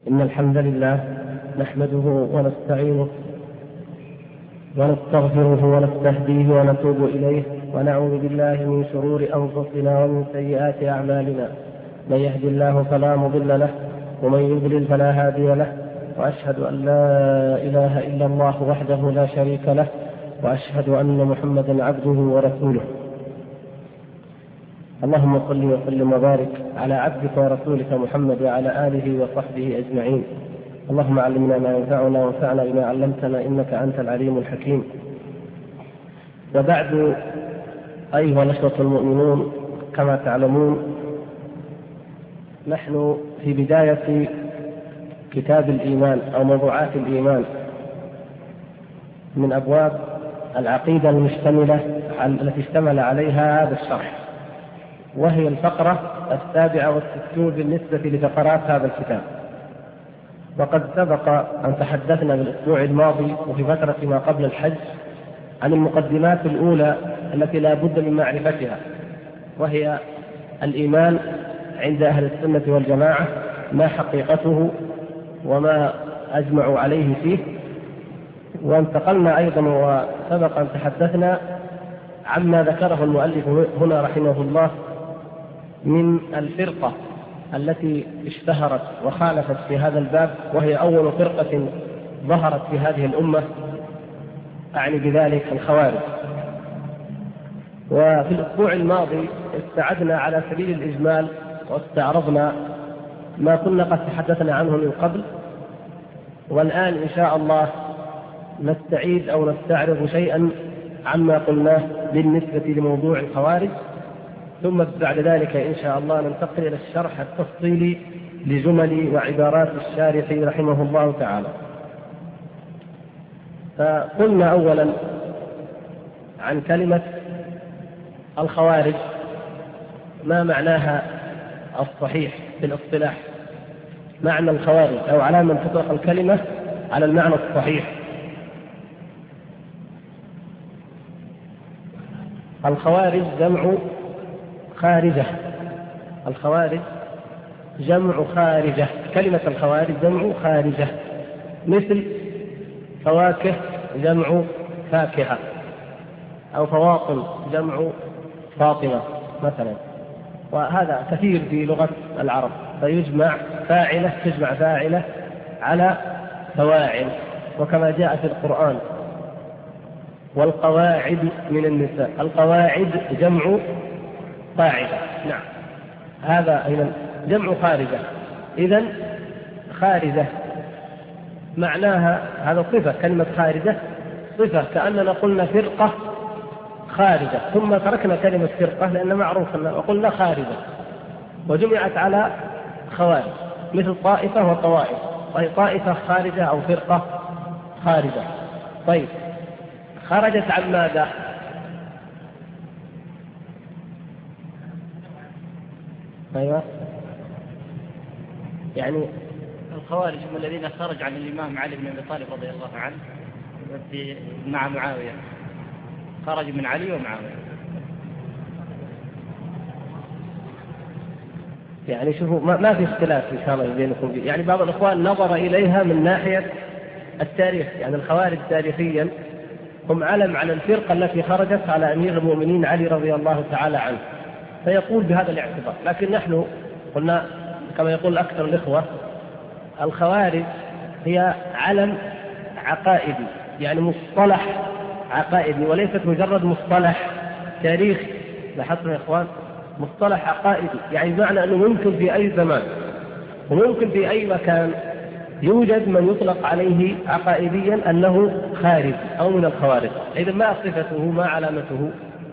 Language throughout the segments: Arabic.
إن الحمد لله نحمده ونستعينه ونستغفره ونستهديه ونتوب إليه، ونعوذ بالله من شرور أنفسنا ومن سيئات أعمالنا. من يهد الله فلا مضل له ومن يضلل فلا هادي له، وأشهد أن لا إله إلا الله وحده لا شريك له، وأشهد أن محمدا عبده ورسوله. اللهم صل وسلم وبارك على عبدك ورسولك محمد وعلى آله وصحبه أجمعين. اللهم علمنا ما ينفعنا وانفعنا بما علمتنا إنك أنت العليم الحكيم. وبعد، أيها الأخوة المؤمنون، كما تعلمون نحن في بداية كتاب الإيمان أو موضوعات الإيمان من أبواب العقيدة المشتملة التي اشتمل عليها هذا الشرح، وهي الفقرة 67 بالنسبة لفقرات هذا الكتاب. وقد سبق أن تحدثنا بالأسبوع الماضي وفي فترة ما قبل الحج عن المقدمات الأولى التي لا بد من معرفتها، وهي الإيمان عند أهل السنة والجماعة، ما حقيقته وما أجمعوا عليه فيه. وانتقلنا أيضا وسبق أن تحدثنا عما ذكره المؤلف هنا رحمه الله من الفرقة التي اشتهرت وخالفت في هذا الباب، وهي أول فرقة ظهرت في هذه الأمة، أعني بذلك الخوارج. وفي الأسبوع الماضي استعدنا على سبيل الإجمال واستعرضنا ما كنا قد تحدثنا عنه من قبل، والآن إن شاء الله نستعيد أو نستعرض شيئا عما قلناه بالنسبة لموضوع الخوارج، ثم بعد ذلك إن شاء الله ننتقل إلى الشرح التفصيلي لجمل وعبارات الشارح رحمه الله تعالى. فقلنا أولا عن كلمة الخوارج، ما معناها الصحيح في الاصطلاح، معنى الخوارج، أو على من تطلق الكلمة على المعنى الصحيح. الخوارج جمع خارجة، الخوارج جمع خارجة، كلمة الخوارج جمع خارجة، مثل فواكه جمع فاكهة، أو فواطم جمع فاطمة مثلا. وهذا كثير في لغة العرب، فيجمع فاعلة، تجمع فاعلة على فواعل، وكما جاء في القرآن والقواعد من النساء، القواعد جمع قاعدة. نعم، هذا أيضا جمع خارجة. إذن خارجة معناها هذا صفة، كلمة خارجة صفة، كأننا قلنا فرقة خارجة ثم تركنا كلمة فرقة لأن معروف وقلنا خارجة، وجمعت على خوارج، مثل طائفة وطوائف، طائفة خارجة أو فرقة خارجة. طيب، خرجت عن ماذا؟ أيوة، يعني الخوارج هم الذين خرج عن الإمام علي بن أبي طالب رضي الله عنه مع معاوية، خرج من علي ومعاوية. يعني شوفوا ما في اختلاف إن شاء الله بينكم فيه. يعني بعض الإخوان نظر إليها من ناحية التاريخ، يعني الخوارج تاريخيا هم علم على الفرقة التي خرجت على أمير المؤمنين علي رضي الله تعالى عنه، فيقول بهذا الاعتبار. لكن نحن قلنا كما يقول أكثر الإخوة، الخوارج هي علم عقائدي، يعني مصطلح عقائدي، وليست مجرد مصطلح تاريخي. لاحظتم يا إخوان، مصطلح عقائدي، يعني بمعنى أنه ممكن في أي زمان وممكن في أي مكان يوجد من يطلق عليه عقائديا أنه خارج أو من الخوارج. إذن ما صفته، ما علامته؟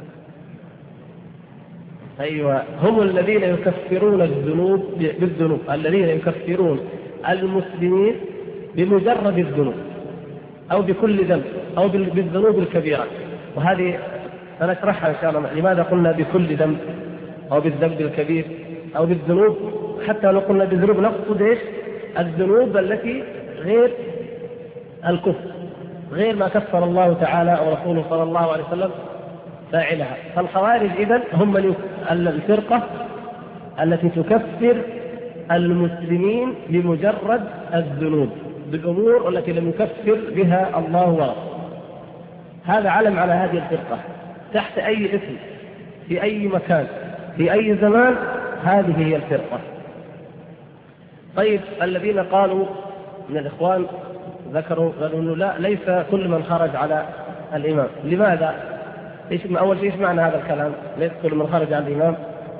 أيوة، هم الذين يكفرون الذنوب بالذنوب، الذين يكفرون المسلمين بمجرد الذنوب أو بكل ذنب أو بالذنوب الكبيرة. وهذه سنشرحها إن شاء الله، لماذا قلنا بكل ذنب أو بالذنب الكبير أو بالذنوب. حتى لو قلنا بالذنوب نقصد إيش؟ الذنوب التي غير الكفر، غير ما كفر الله تعالى أو رسوله صلى الله عليه وسلم فاعلها. فالخوارج إذن هم الفرقة التي تكفر المسلمين لمجرد الذنوب بالأمور التي لم يكفر بها الله ورسوله. هذا علم على هذه الفرقة تحت أي اسم في أي مكان في أي زمان، هذه هي الفرقة. طيب الذين قالوا من الإخوان ذكروا قالوا إنه لا، ليس كل من خرج على الإمام. لماذا؟ أول شيء إيش معنى هذا الكلام؟ ليس كل من خرج على الإمام،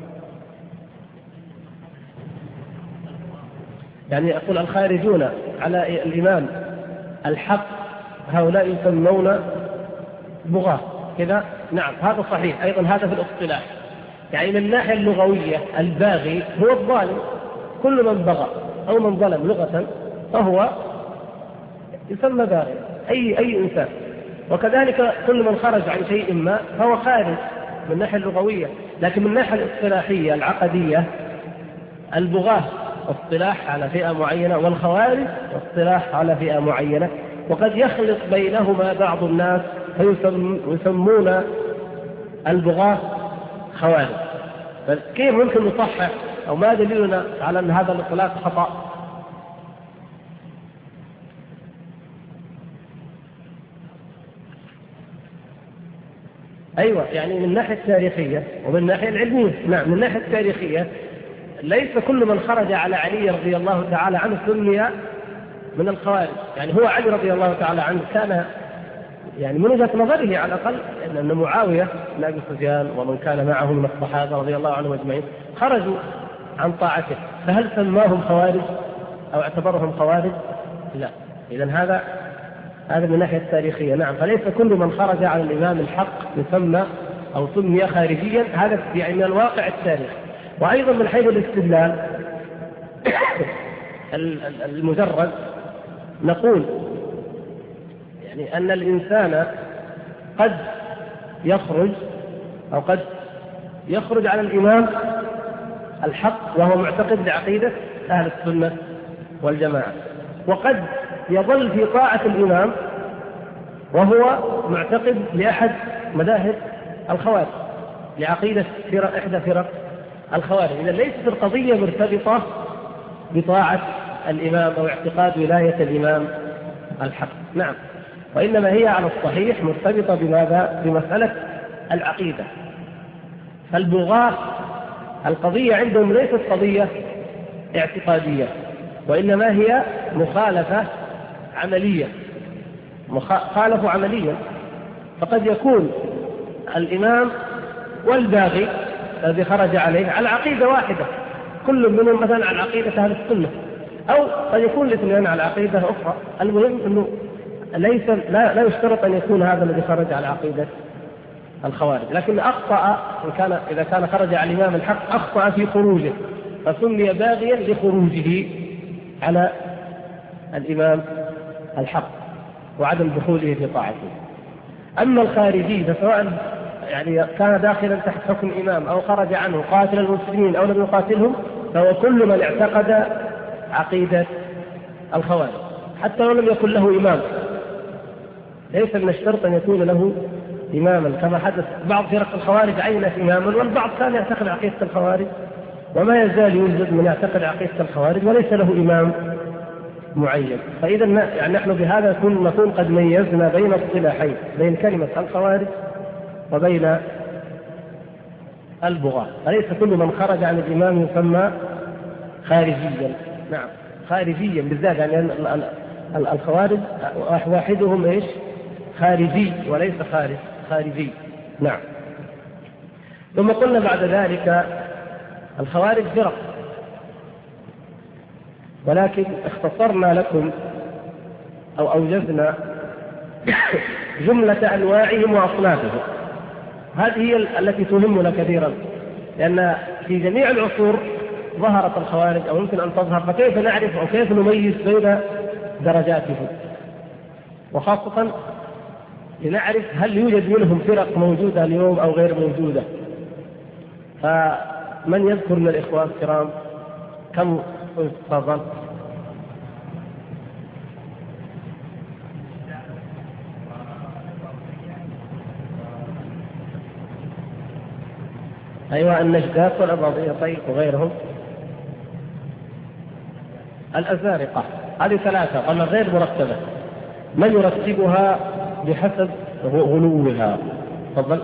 يعني يقول الخارجون على الإمام الحق هؤلاء يسمون بغاة كذا. نعم هذا صحيح، أيضا هذا في الاصطلاح. يعني من الناحية اللغوية الباغي هو الظالم، كل من بغى أو من ظلم لغة فهو يسمى باغي، أي إنسان. وكذلك كل من خرج عن شيء ما فهو خارج من الناحية اللغوية. لكن من الناحية الاصطلاحية العقدية البغاة اصطلاح على فئة معينة، والخوارج اصطلاح على فئة معينة، وقد يخلط بينهما بعض الناس فيسمون البغاة خوارج. فكيف ممكن نصحح أو ما دليلنا على أن هذا الاطلاق خطأ؟ أيوة، يعني من الناحية التاريخية ومن الناحية العلمية. نعم، من الناحية التاريخية ليس كل من خرج على علي رضي الله تعالى عنه سمي من الخوارج. يعني هو علي رضي الله تعالى عنه كان يعني من وجهة نظره على الأقل أن معاوية بن أبي سفيان ومن كان معه من الصحابة رضي الله عنهم أجمعين خرجوا عن طاعته، فهل سماهم خوارج أو اعتبرهم خوارج؟ لا. إذن هذا من الناحية التاريخية. نعم، فليس كل من خرج على الإمام الحق يسمى أو سمي خارجيا، هذا يعني من الواقع التاريخي. وأيضا من حيث الاستدلال المجرد نقول يعني أن الإنسان قد يخرج على الإمام الحق وهو معتقد بعقيدة أهل السنة والجماعة، وقد يظل في طاعة الإمام وهو معتقد لأحد مذاهب الخوارج، لعقيدة إحدى فرق الخوارج. إذا ليست القضية مرتبطة بطاعة الإمام أو اعتقاد ولاية الإمام الحق. نعم، وإنما هي على الصحيح مرتبطة بماذا؟ بمسألة العقيدة. فالبغاة القضية عندهم ليست قضية اعتقادية، وإنما هي مخالفة عملية، خالفوا عمليا. فقد يكون الإمام والباغي الذي خرج عليه على عقيدة واحدة، كل منهم مثلا على عقيدة أهل السنة، أو قد يكون الاثنين على عقيدة أخرى. المهم أنه لا يشترط أن يكون هذا الذي خرج على عقيدة الخوارج، لكن أخطأ إذا كان خرج على الإمام الحق أخطأ في خروجه فسمي باغيا لخروجه على الإمام الحق وعدم دخوله في طاعته. أما الخارجي فسواء يعني كان داخلا تحت حكم إمام أو خرج عنه قاتل المسلمين أو لم يقاتلهم، فهو كل من اعتقد عقيدة الخوارج حتى لو لم يكن له إمام. ليس من الشرط أن يكون له إماما، كما حدث بعض فرق الخوارج عينت إماما والبعض كان يعتقد عقيدة الخوارج، وما يزال يوجد من يعتقد عقيدة الخوارج وليس له إمام معين. فإذا يعني نحن بهذا نكون قد ميزنا بين الصلاحين، بين كلمة الخوارج وبين البغاة. فليس كل من خرج عن الإمام يسمى خارجيا. نعم، خارجيا بالذات، يعني الخوارج واحدهم ايش؟ خارجي وليس خارجي. نعم. ثم قلنا بعد ذلك الخوارج فرق، ولكن اختصرنا لكم أو أوجزنا جملة أنواعهم وأصنافهم. هذه هي التي تهمنا كثيرا، لأن في جميع العصور ظهرت الخوارج أو يمكن أن تظهر، فكيف نعرف أو كيف نميز بين درجاتهم، وخاصة لنعرف هل يوجد منهم فرق موجودة اليوم أو غير موجودة. فمن يذكر من الإخوان الكرام كم تفضل؟ أيوة، النجدات والأباضية. طيب، وغيرهم؟ الأزارقة. هذه ثلاثة قلنا غير مرتبة، من يرتبها بحسب غلوها؟ تفضل.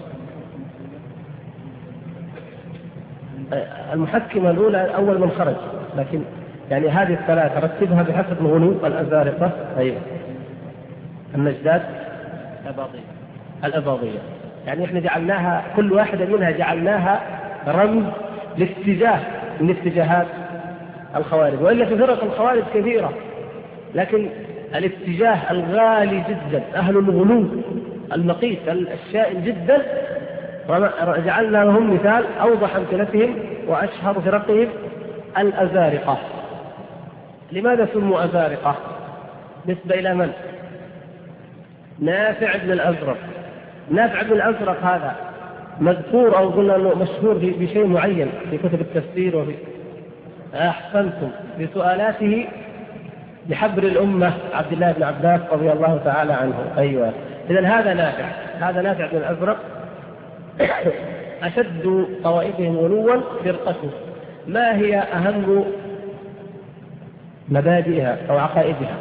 المحكمة الأولى أول من خرج، لكن يعني هذه الثلاثة رتبها بحسب الغلو. الأزارقة، أيوة، النجدات، الأباضية. يعني احنا جعلناها كل واحدة منها جعلناها رمز لاتجاه من اتجاهات الخوارج، وإلا في فرق الخوارج كثيرة، لكن الاتجاه الغالي جدا أهل الغلو المقيت الشائن جدا جعلنا لهم مثال أوضح أمثلتهم وأشهر فرقهم الأزارقة. لماذا سموا أزارقة؟ نسبة إلى من؟ نافع بن الأزرق. نافع بن الأزرق هذا مذكور أو قلنا أنه مشهور بشيء معين في كتب التفسير وفي أحسنتم بسؤالاته بحبر الأمة عبد الله بن عباس رضي الله تعالى عنه. أيوة، إذن هذا نافع بن الأزرق أشد طوائفهم غلوا فرقته. ما هي أهم مبادئها أو عقائدها؟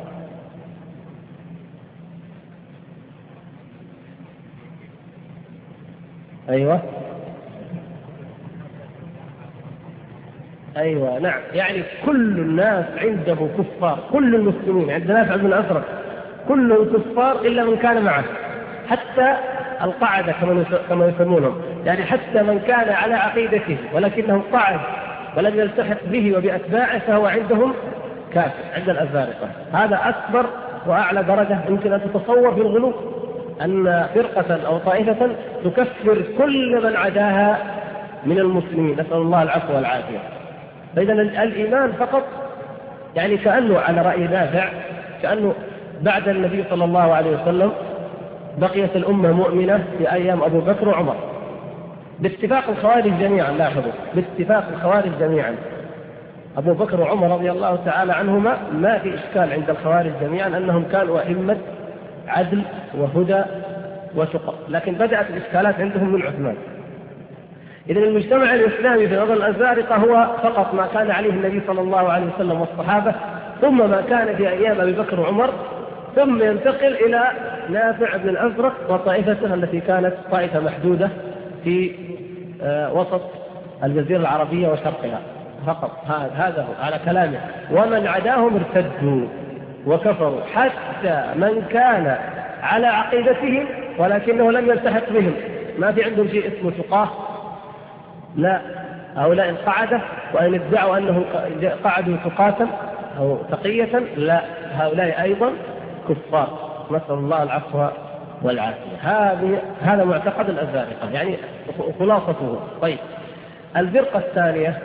أيوة نعم، يعني كل الناس عنده كفار، كل المسلمين عند نافع بن الأزرق كلهم كفار إلا من كان معه، حتى القعدة كما يسمونهم، يعني حتى من كان على عقيدته ولكنه قعد ولم يلتحق به وبأتباعه فهو عندهم كافر عند الأزارقة. هذا أكبر وأعلى درجة يمكن أن تتصور في الغلو، أن فرقة أو طائفة تكفر كل من عداها من المسلمين، نسأل الله العفو والعافية. فإذا الإيمان فقط يعني كأنه على رأي نافع كأنه بعد النبي صلى الله عليه وسلم بقيت الأمة مؤمنة في أيام أبو بكر وعمر باتفاق الخوارج جميعا. لاحظوا، باتفاق الخوارج جميعا، أبو بكر وعمر رضي الله تعالى عنهما ما في إشكال عند الخوارج جميعا أنهم كانوا أئمة عدل وهدى وشقة، لكن بدأت الإشكالات عندهم من عثمان. إذن المجتمع الإسلامي في نظر الأزارقة هو فقط ما كان عليه النبي صلى الله عليه وسلم والصحابة، ثم ما كان في أيام أبي بكر وعمر، ثم ينتقل إلى نافع بن الأزرق وطائفته التي كانت طائفة محدودة في وسط الجزيرة العربية وشرقها فقط. هذا هو على كلامه. ومن عداهم ارتدوا وكفروا، حتى من كان على عقيدتهم ولكنه لم يلتحق بهم، ما في عندهم شيء اسمه تقاه، لا، هؤلاء القعدة وإن ادعوا أنهم قعدوا تقاة أو تقية، لا، هؤلاء أيضا كفار، نسأل الله العفو والعافية. هذا معتقد الأزارقة يعني خلاصته. طيب، الفرقة الثانية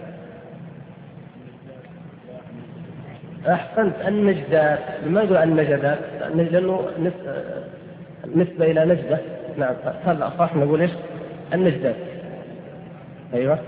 أحسنت، النجدات. لماذا النجدات؟ لأنه نسبة إلى نجدة. نعم، هذا أصح نقول إيش؟ النجدات. أيوة،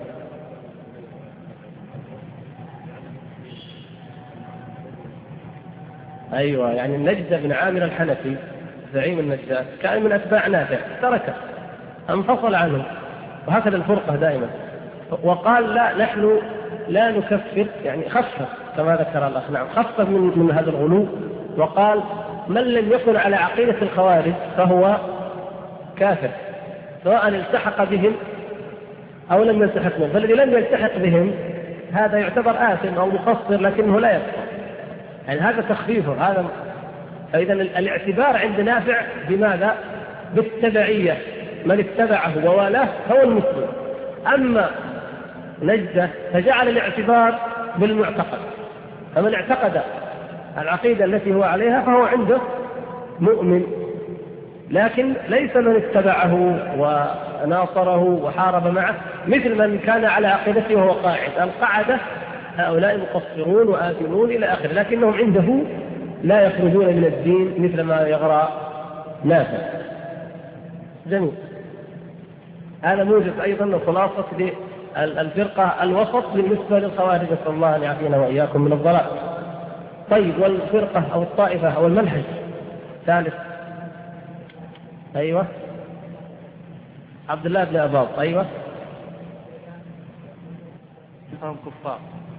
أيوة، يعني النجدة بن عامر الحنفي زعيم النجدات كان من أتباع نافع، تركه، انفصل عنه، وهكذا الفرقة دائما. وقال لا، نحن لا نكفر، يعني خفف كما ذكر الأخ. نعم، خفف من هذا الغلو، وقال من لم يكن على عقيدة الخوارج فهو كافر سواء التحق بهم أو لم يلتحق بهم. فالذي لم يلتحق بهم هذا يعتبر آثم أو مقصر لكنه لا يكفر، يعني هذا تخفيفه هذا. فإذا الاعتبار عند نافع بماذا؟ بالتبعية، من اتبعه ووالاه هو المسلم. أما نجدة فجعل الاعتبار بالمعتقد، فمن اعتقد العقيدة التي هو عليها فهو عنده مؤمن، لكن ليس من اتبعه وناصره وحارب معه مثل من كان على عقيدته وهو قاعد. القعدة هؤلاء مقصرون وآثمون إلى آخره، لكنهم عنده لا يخرجون من الدين مثل ما يغرى نافع. جميل. هذا موجب أيضا خلاصة للفرقة الوسط بالنسبة للخوارج، نسأل الله أن يعافينا وإياكم من الضلال. طيب، والفرقة أو الطائفة أو المنهج ثالث. أيوة، عبد الله بن أباض. أيوة، هم كفار.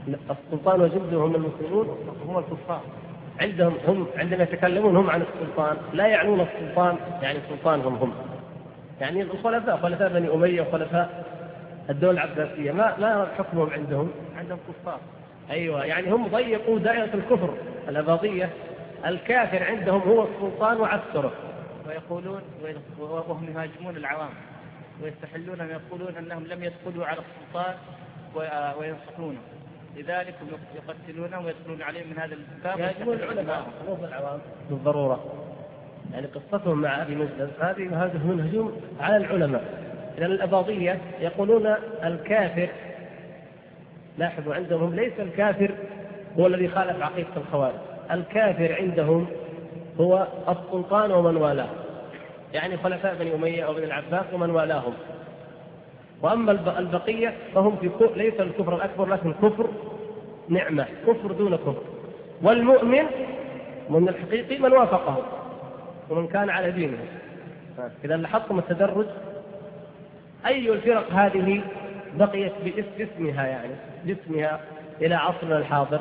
السلطان وجده هم المسلمون هم الكفار. هم عندما يتكلمون هم عن السلطان لا يعنون السلطان يعني سلطانهم هم، يعني الخلفاء خلفاء بني أمية وخلفاء الدولة العباسية ما حكمهم عندهم كفار. أيوة، يعني هم ضيقوا دائرة الكفر الأباضية. الكافر عندهم هو السلطان وعسكره، ويقولون وهم يهاجمون العوام ويستحلون يقولون أنهم لم يدخلوا على السلطان وينصحونه، لذلك يقتلونهم ويدخلون عليهم من هذا الباب. يهاجمون العلماء مو العوام بالضرورة، يعني قصتهم مع أبي مجلس هذه من هجوم على العلماء. لأن الأباضية يقولون الكافر، لاحظوا عندهم ليس الكافر هو الذي خالف عقيدة الخوارج، الكافر عندهم هو السلطان ومن والاه، يعني خلفاء بني أمية وبن العباس ومن والاهم. وأما البقية فهم في ليس الكفر الأكبر لكن كفر نعمة، كفر دون كفر. والمؤمن من الحقيقي من وافقه ومن كان على دينه. إذا لاحظتم التدرج. أي الفرق هذه بقيت باسمها، يعني باسمها إلى عصرنا الحاضر؟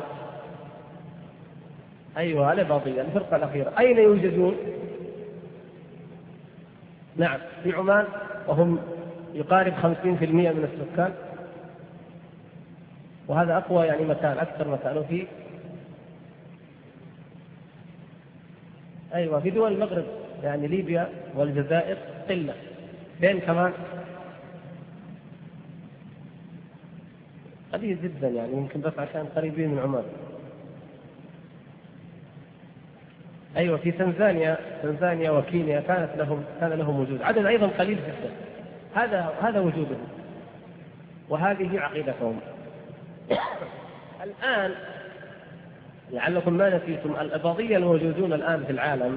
أيوة الإباضية الفرقة الأخيرة. أين يوجدون؟ نعم في عمان، وهم يقارب 50% من السكان، وهذا أقوى يعني مكان، أكثر مكان. في أيوة في دول المغرب يعني ليبيا والجزائر قلة. فين كمان؟ قليل جدا، يعني يمكن بس عشان قريبين من عمان. أيوة في تنزانيا وكينيا كان لهم وجود، عدد أيضا قليل جدا. هذا وجودهم وهذه عقيدتهم. الآن لعلكم ما نسيتم، الأباضية الموجودون الآن في العالم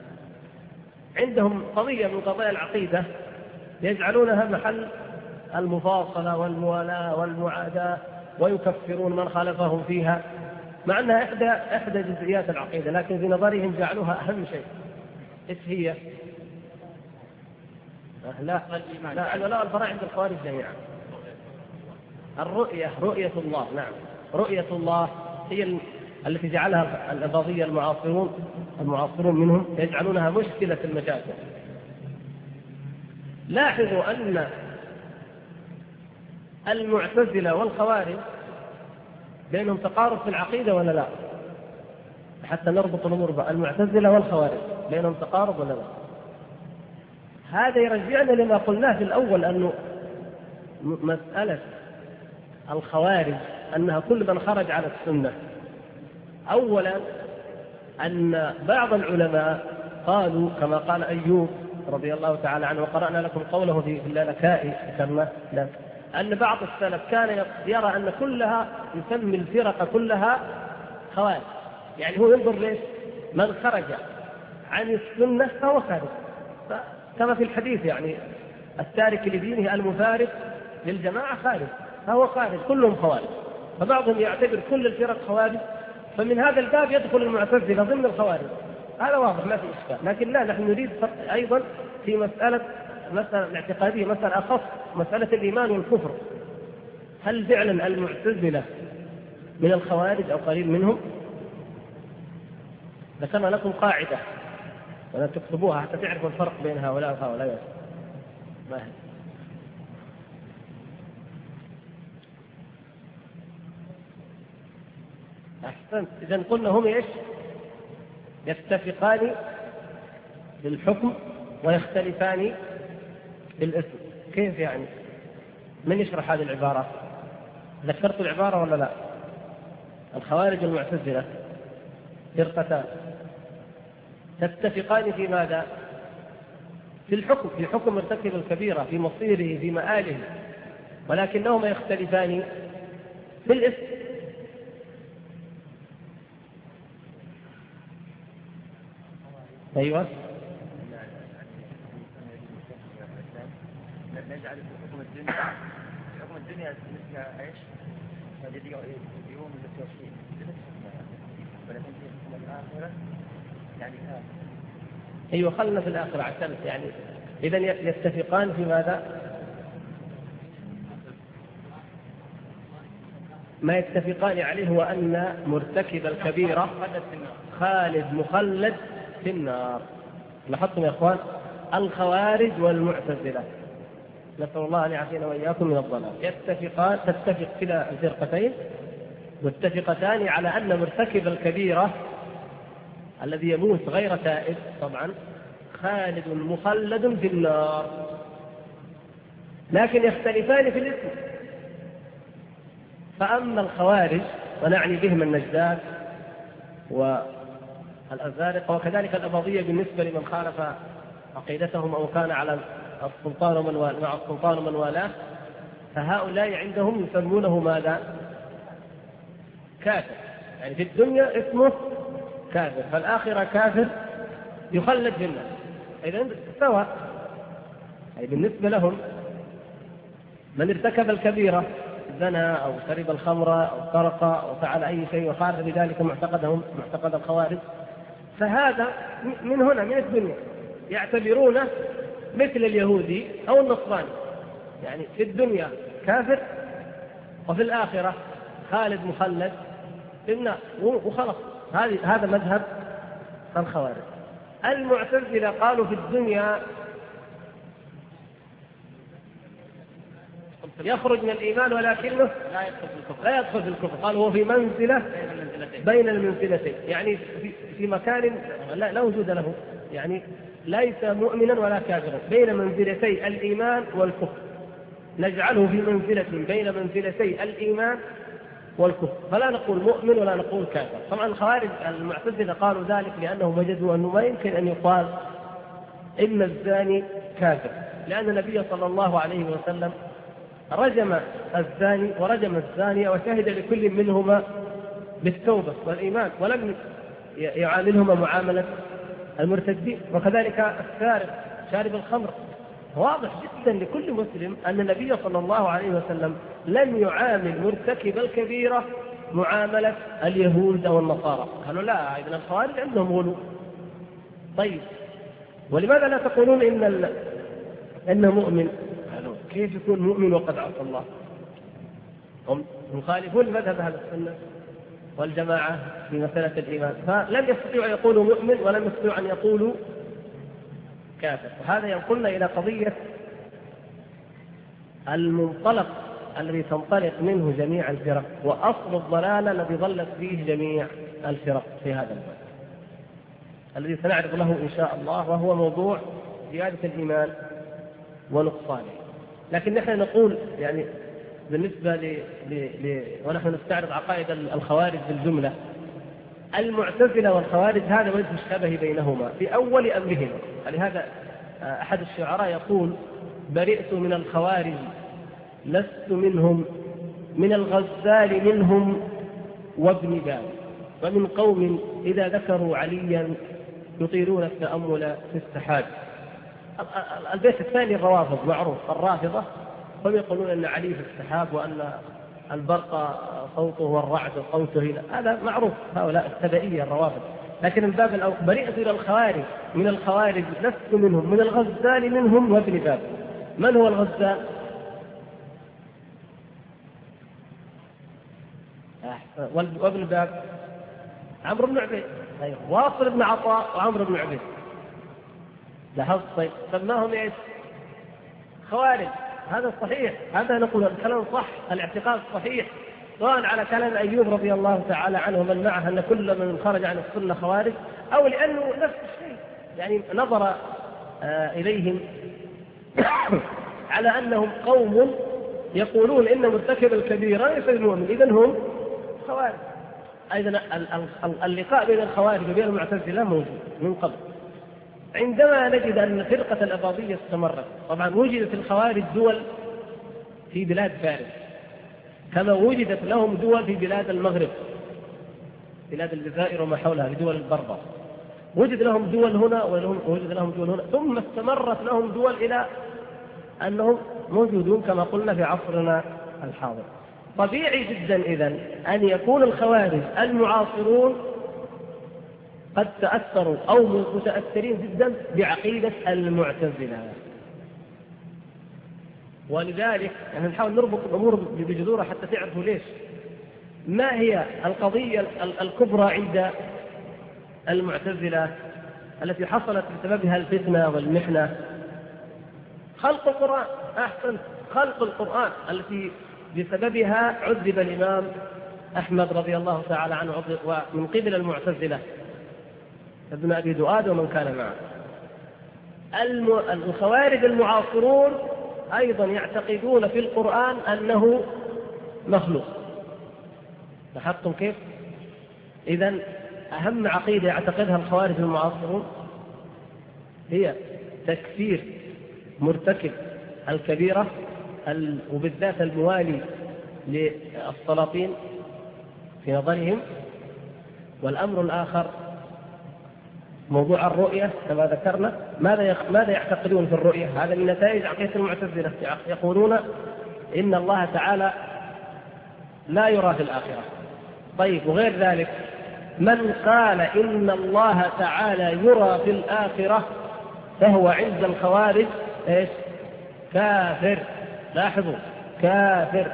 عندهم قضية من قضايا العقيدة يجعلونها محل المفاصلة والموالاة والمعاداة، ويكفرون من خالفهم فيها، مع أنها إحدى جزئيات العقيدة، لكن في نظرهم جعلوها أهم شيء. إيش هي؟ لا الفرع عند الخوارج جميعا. رؤية الله. نعم رؤية الله هي التي جعلها الأباضية المعاصرون منهم يجعلونها مشكلة المشاكل. لاحظوا أن المعتزلة والخوارج بينهم تقارب في العقيدة ولا لا؟ حتى نربط الأمور بقى. المعتزلة والخوارج بينهم تقارب ولا لا؟ هذا يرجعنا لما قلناه في الأول، أنه مسألة الخوارج أنها كل من خرج على السنة. أولا أن بعض العلماء قالوا كما قال أيوب رضي الله تعالى عنه، وقرأنا لكم قوله في اللالكائي أن بعض السلف كان يرى أن كلها يسمي الفرق كلها خوارج، يعني هو ينظر ليش من خرج عن السنة فهو خارج، كما في الحديث يعني التارك لدينه المفارق للجماعة خارج، فهو خارج، كلهم خوارج. فبعضهم يعتبر كل الفرق خوارج، فمن هذا الباب يدخل المعتزلة ضمن الخوارج. هذا واضح ما في إشكال. لكن لا، نحن نريد أيضا في مسألة الاعتقادية، مسألة أخص، مسألة الإيمان والكفر. هل فعلا المعتزلة من الخوارج أو قليل منهم؟ ذكرنا لكم قاعدة ولا تكتبوها حتى تعرفوا الفرق بين هؤلاء وهؤلاء. ما هي؟ أحسنت. إذن قلنا هم إيش؟ يتفقان بالحكم ويختلفان بالاسم. كيف يعني؟ من يشرح هذه العبارة؟ ذكرت العبارة ولا لا؟ الخوارج والمعتزلة فرقتان تتفقان في ماذا؟ في الحكم، في حكم مرتكب الكبيرة، في مصيره، في مآله، ولكنهما يختلفان في الاسم. أيوة. نجعل حكم الدنيا مثل ايش؟ الذي يوم التوحيد، ولكن في حكم الآخرة يعني هذا. أيوة خلنا في الآخرة عشان يعني إذا يتفقان في ماذا؟ ما يتفقان عليه هو أن مرتكب الكبيرة خالد مخلد في النار. لاحظتم يا إخوان؟ الخوارج والمعتزلة نسأل الله أن يعافينا وإياكم من الضلال تتفق كلا الفرقتين متفقتان على أن مرتكب الكبيرة الذي يموت غير تائب طبعا خالد مخلد في النار، لكن يختلفان في الاسم. فأما الخوارج ونعني بهم النجدات والأزارقة وكذلك الأباضية بالنسبة لمن خالف عقيدتهم أو كان على السلطان مع السلطان ومن والاه، فهؤلاء عندهم يسمونه ماذا؟ كافر، يعني في الدنيا اسمه كافر، فالآخرة كافر يخلد في النار. إذن سواء، يعني بالنسبة لهم من ارتكب الكبيرة زنى أو شرب الخمر أو سرق أو فعل أي شيء وخالف بذلك معتقدهم معتقد الخوارج، فهذا من هنا من الدنيا يعتبرونه مثل اليهودي أو النصراني، يعني في الدنيا كافر وفي الآخرة خالد مخلد في النار وخلص. هذا مذهب الخوارج. المعتزلة قالوا في الدنيا يخرج من الإيمان ولكنه لا يدخل في الكفر. قالوا هو في منزلة بين المنزلتين، يعني في مكان لا وجود له، يعني ليس مؤمنا ولا كافرا، بين منزلتي الإيمان والكفر، نجعله في منزلة بين منزلتي الإيمان والكفر، فلا نقول مؤمن ولا نقول كافر. طبعا الخوارج المعتزلة قالوا ذلك لأنهم وجدوا أنه ما يمكن أن يقال إن الزاني كافر، لأن النبي صلى الله عليه وسلم رجم الزاني ورجم الزانية وشهد لكل منهما بالتوبة والإيمان ولم يعاملهما معاملة المرتدين. وكذلك السارق شارب الخمر، واضح جدا لكل مسلم أن النبي صلى الله عليه وسلم لم يعامل مرتكب الكبيرة معاملة اليهود أو النصارى. قالوا لا، إذن الخوارج عندهم غلو. طيب ولماذا لا تقولون إنه مؤمن؟ قالوا كيف يكون مؤمن وقد عصى الله؟ هم يخالفون مذهب أهل السنة والجماعة في مسألة الإيمان، فلم يستطيعوا أن يقولوا مؤمن ولم يستطيعوا أن يقولوا كافر. وهذا ينقلنا إلى قضية المنطلق الذي تنطلق منه جميع الفرق، وأصل الضلال الذي ضلت فيه جميع الفرق في هذا الباب الذي سنعرض له إن شاء الله، وهو موضوع زيادة الإيمان ونقصانه. لكن نحن نقول يعني بالنسبة ونحن نستعرض عقائد الخوارج بالجملة، المعتزلة والخوارج هذا وجه الشبه بينهما في أول أمرهما. لهذا أحد الشعراء يقول: برئت من الخوارج لست منهم، من الغزال منهم وابن باب، ومن قوم إذا ذكروا عليا يطيلون التأمل في السحاب. البيت الثاني الروافض معروف، الرافضة هم يقولون أن علي في السحاب وأن البرق صوته والرعد صوته، هذا معروف، هؤلاء السبائية الروافض. لكن الباب الأول برئت إلى الخوارج من الخوارج لست منهم، من الغزال منهم وابن باب. من هو الغزال؟ وابن باب عمرو بن عبيد، واصل بن عطاء وعمرو بن عبيد. لاحظت؟ طيب سماهم ايش؟ خوارج. هذا صحيح، هذا نقول الكلام صح، الاعتقاد صحيح، سواء على كلام أيوب رضي الله تعالى عنه ومن معه أن كل من خرج عن السنة خوارج، أو لأنه نفس الشيء، يعني نظر إليهم على أنهم قوم يقولون إن مرتكب الكبيرة ليس المؤمن، إذن هم خوارج. أيضا اللقاء بين الخوارج وبين المعتزلة موجود من قبل. عندما نجد أن فرقة الأباضية استمرت، طبعا وجدت الخوارج دول في بلاد فارس، كما وجدت لهم دول في بلاد المغرب، بلاد الجزائر وما حولها، في دول البربر، وجد لهم دول هنا ووجد لهم دول هنا، ثم استمرت لهم دول إلى أنهم موجودون كما قلنا في عصرنا الحاضر. طبيعي جدا إذن أن يكون الخوارج المعاصرون قد تأثروا أو متأثرين جدا بعقيدة المعتزلة، ولذلك يعني نحاول نربط الأمور بجذورها حتى تعرفوا ليش. ما هي القضية الكبرى عند المعتزلة التي حصلت بسببها الفتنة والمحنة؟ خلق القرآن. أحسن، خلق القرآن التي بسببها عذب الإمام أحمد رضي الله تعالى عنه ومن قبل المعتزلة ابن أبي دؤاد ومن كان معه. الخوارج المعاصرون أيضا يعتقدون في القرآن أنه مخلوق. لاحظتم كيف؟ إذن أهم عقيدة يعتقدها الخوارج المعاصرون هي تكفير مرتكب الكبيرة وبالذات الموالي للسلاطين في نظرهم. والأمر الآخر موضوع الرؤية كما ذكرنا. ماذا يعتقدون في الرؤية؟ هذا من نتائج عقيدة المعتزلة. يقولون إن الله تعالى لا يرى في الآخرة. طيب، وغير ذلك من قال إن الله تعالى يرى في الآخرة فهو عند الخوارج إيش؟ كافر. لاحظوا، كافر.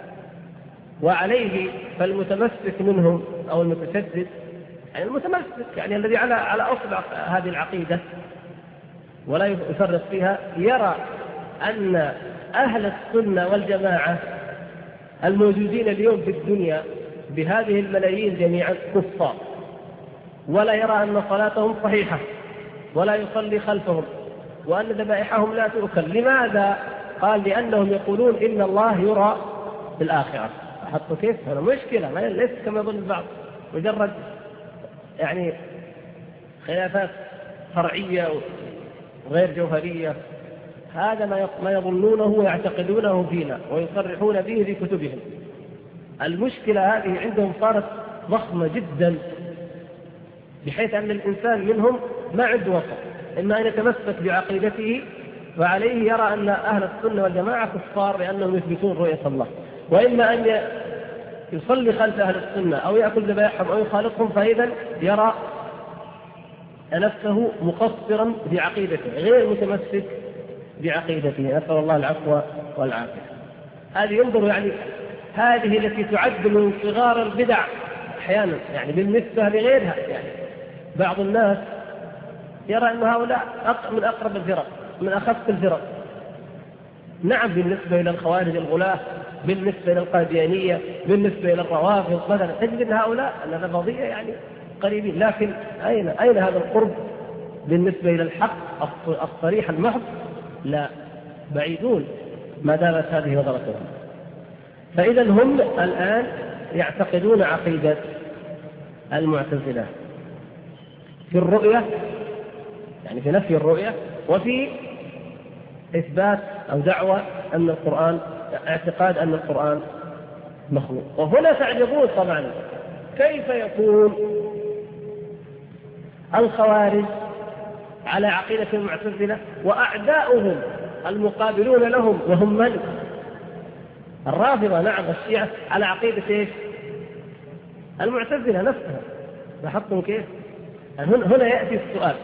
وعليه فالمتمسك منهم أو المتشدد، يعني المتمسك يعني الذي على أصل هذه العقيدة ولا يفرط فيها، يرى أن أهل السنة والجماعة الموجودين اليوم في الدنيا بهذه الملايين جميعا كفار، ولا يرى أن صلاتهم صحيحة ولا يصلي خلفهم، وأن ذبائحهم لا تؤكل. لماذا؟ قال لأنهم يقولون إن الله يرى في الآخرة. حطوا كيف؟ هذا مشكلة، ليس كما يظن البعض مجرد يعني خلافات فرعية وغير جوهرية. هذا ما يظنونه ويعتقدونه فينا ويصرحون به في كتبهم. المشكلة هذه عندهم صارت ضخمة جدا، بحيث أن الإنسان منهم ما عنده وسط، إما أن يتمسك بعقيدته فعليه يرى أن أهل السنة والجماعة كفار لأنهم يثبتون رؤية الله، وإما أن يصلي خلف أهل السنة أو يأكل ذبائحهم أو يخالطهم، فإذا يرى نفسه مقصرا في عقيدته غير متمسك بعقيدته. نسأل الله العفو والعافية. هذه ينظر يعني هذه التي تعد من صغار البدع أحيانا يعني بالنسبة لغيرها. يعني بعض الناس يرى أن هؤلاء من أقرب الفرق، من أخف الفرق. نعم، بالنسبة إلى الخوارج الغلاة، بالنسبة إلى القاديانية، بالنسبة إلى الروافض مثلا، تجد أن هؤلاء النبضية يعني قريبين، لكن أين هذا القرب بالنسبة إلى الحق الصريح المحض؟ لا، بعيدون ما دامت هذه نظرتهم. فإذا هم الآن يعتقدون عقيدة المعتزلة في الرؤية، يعني في نفي الرؤية، وفي إثبات أو دعوة أن القرآن، اعتقاد أن القرآن مخلوق. وهنا تعجبون طبعا كيف يكون الخوارج على عقيدة المعتزلة وأعداؤهم المقابلون لهم وهم من؟ الرافضة، نعم، الشيعة، على عقيدة إيش؟ المعتزلة نفسها. لاحظتم كيف؟ هنا يأتي السؤال،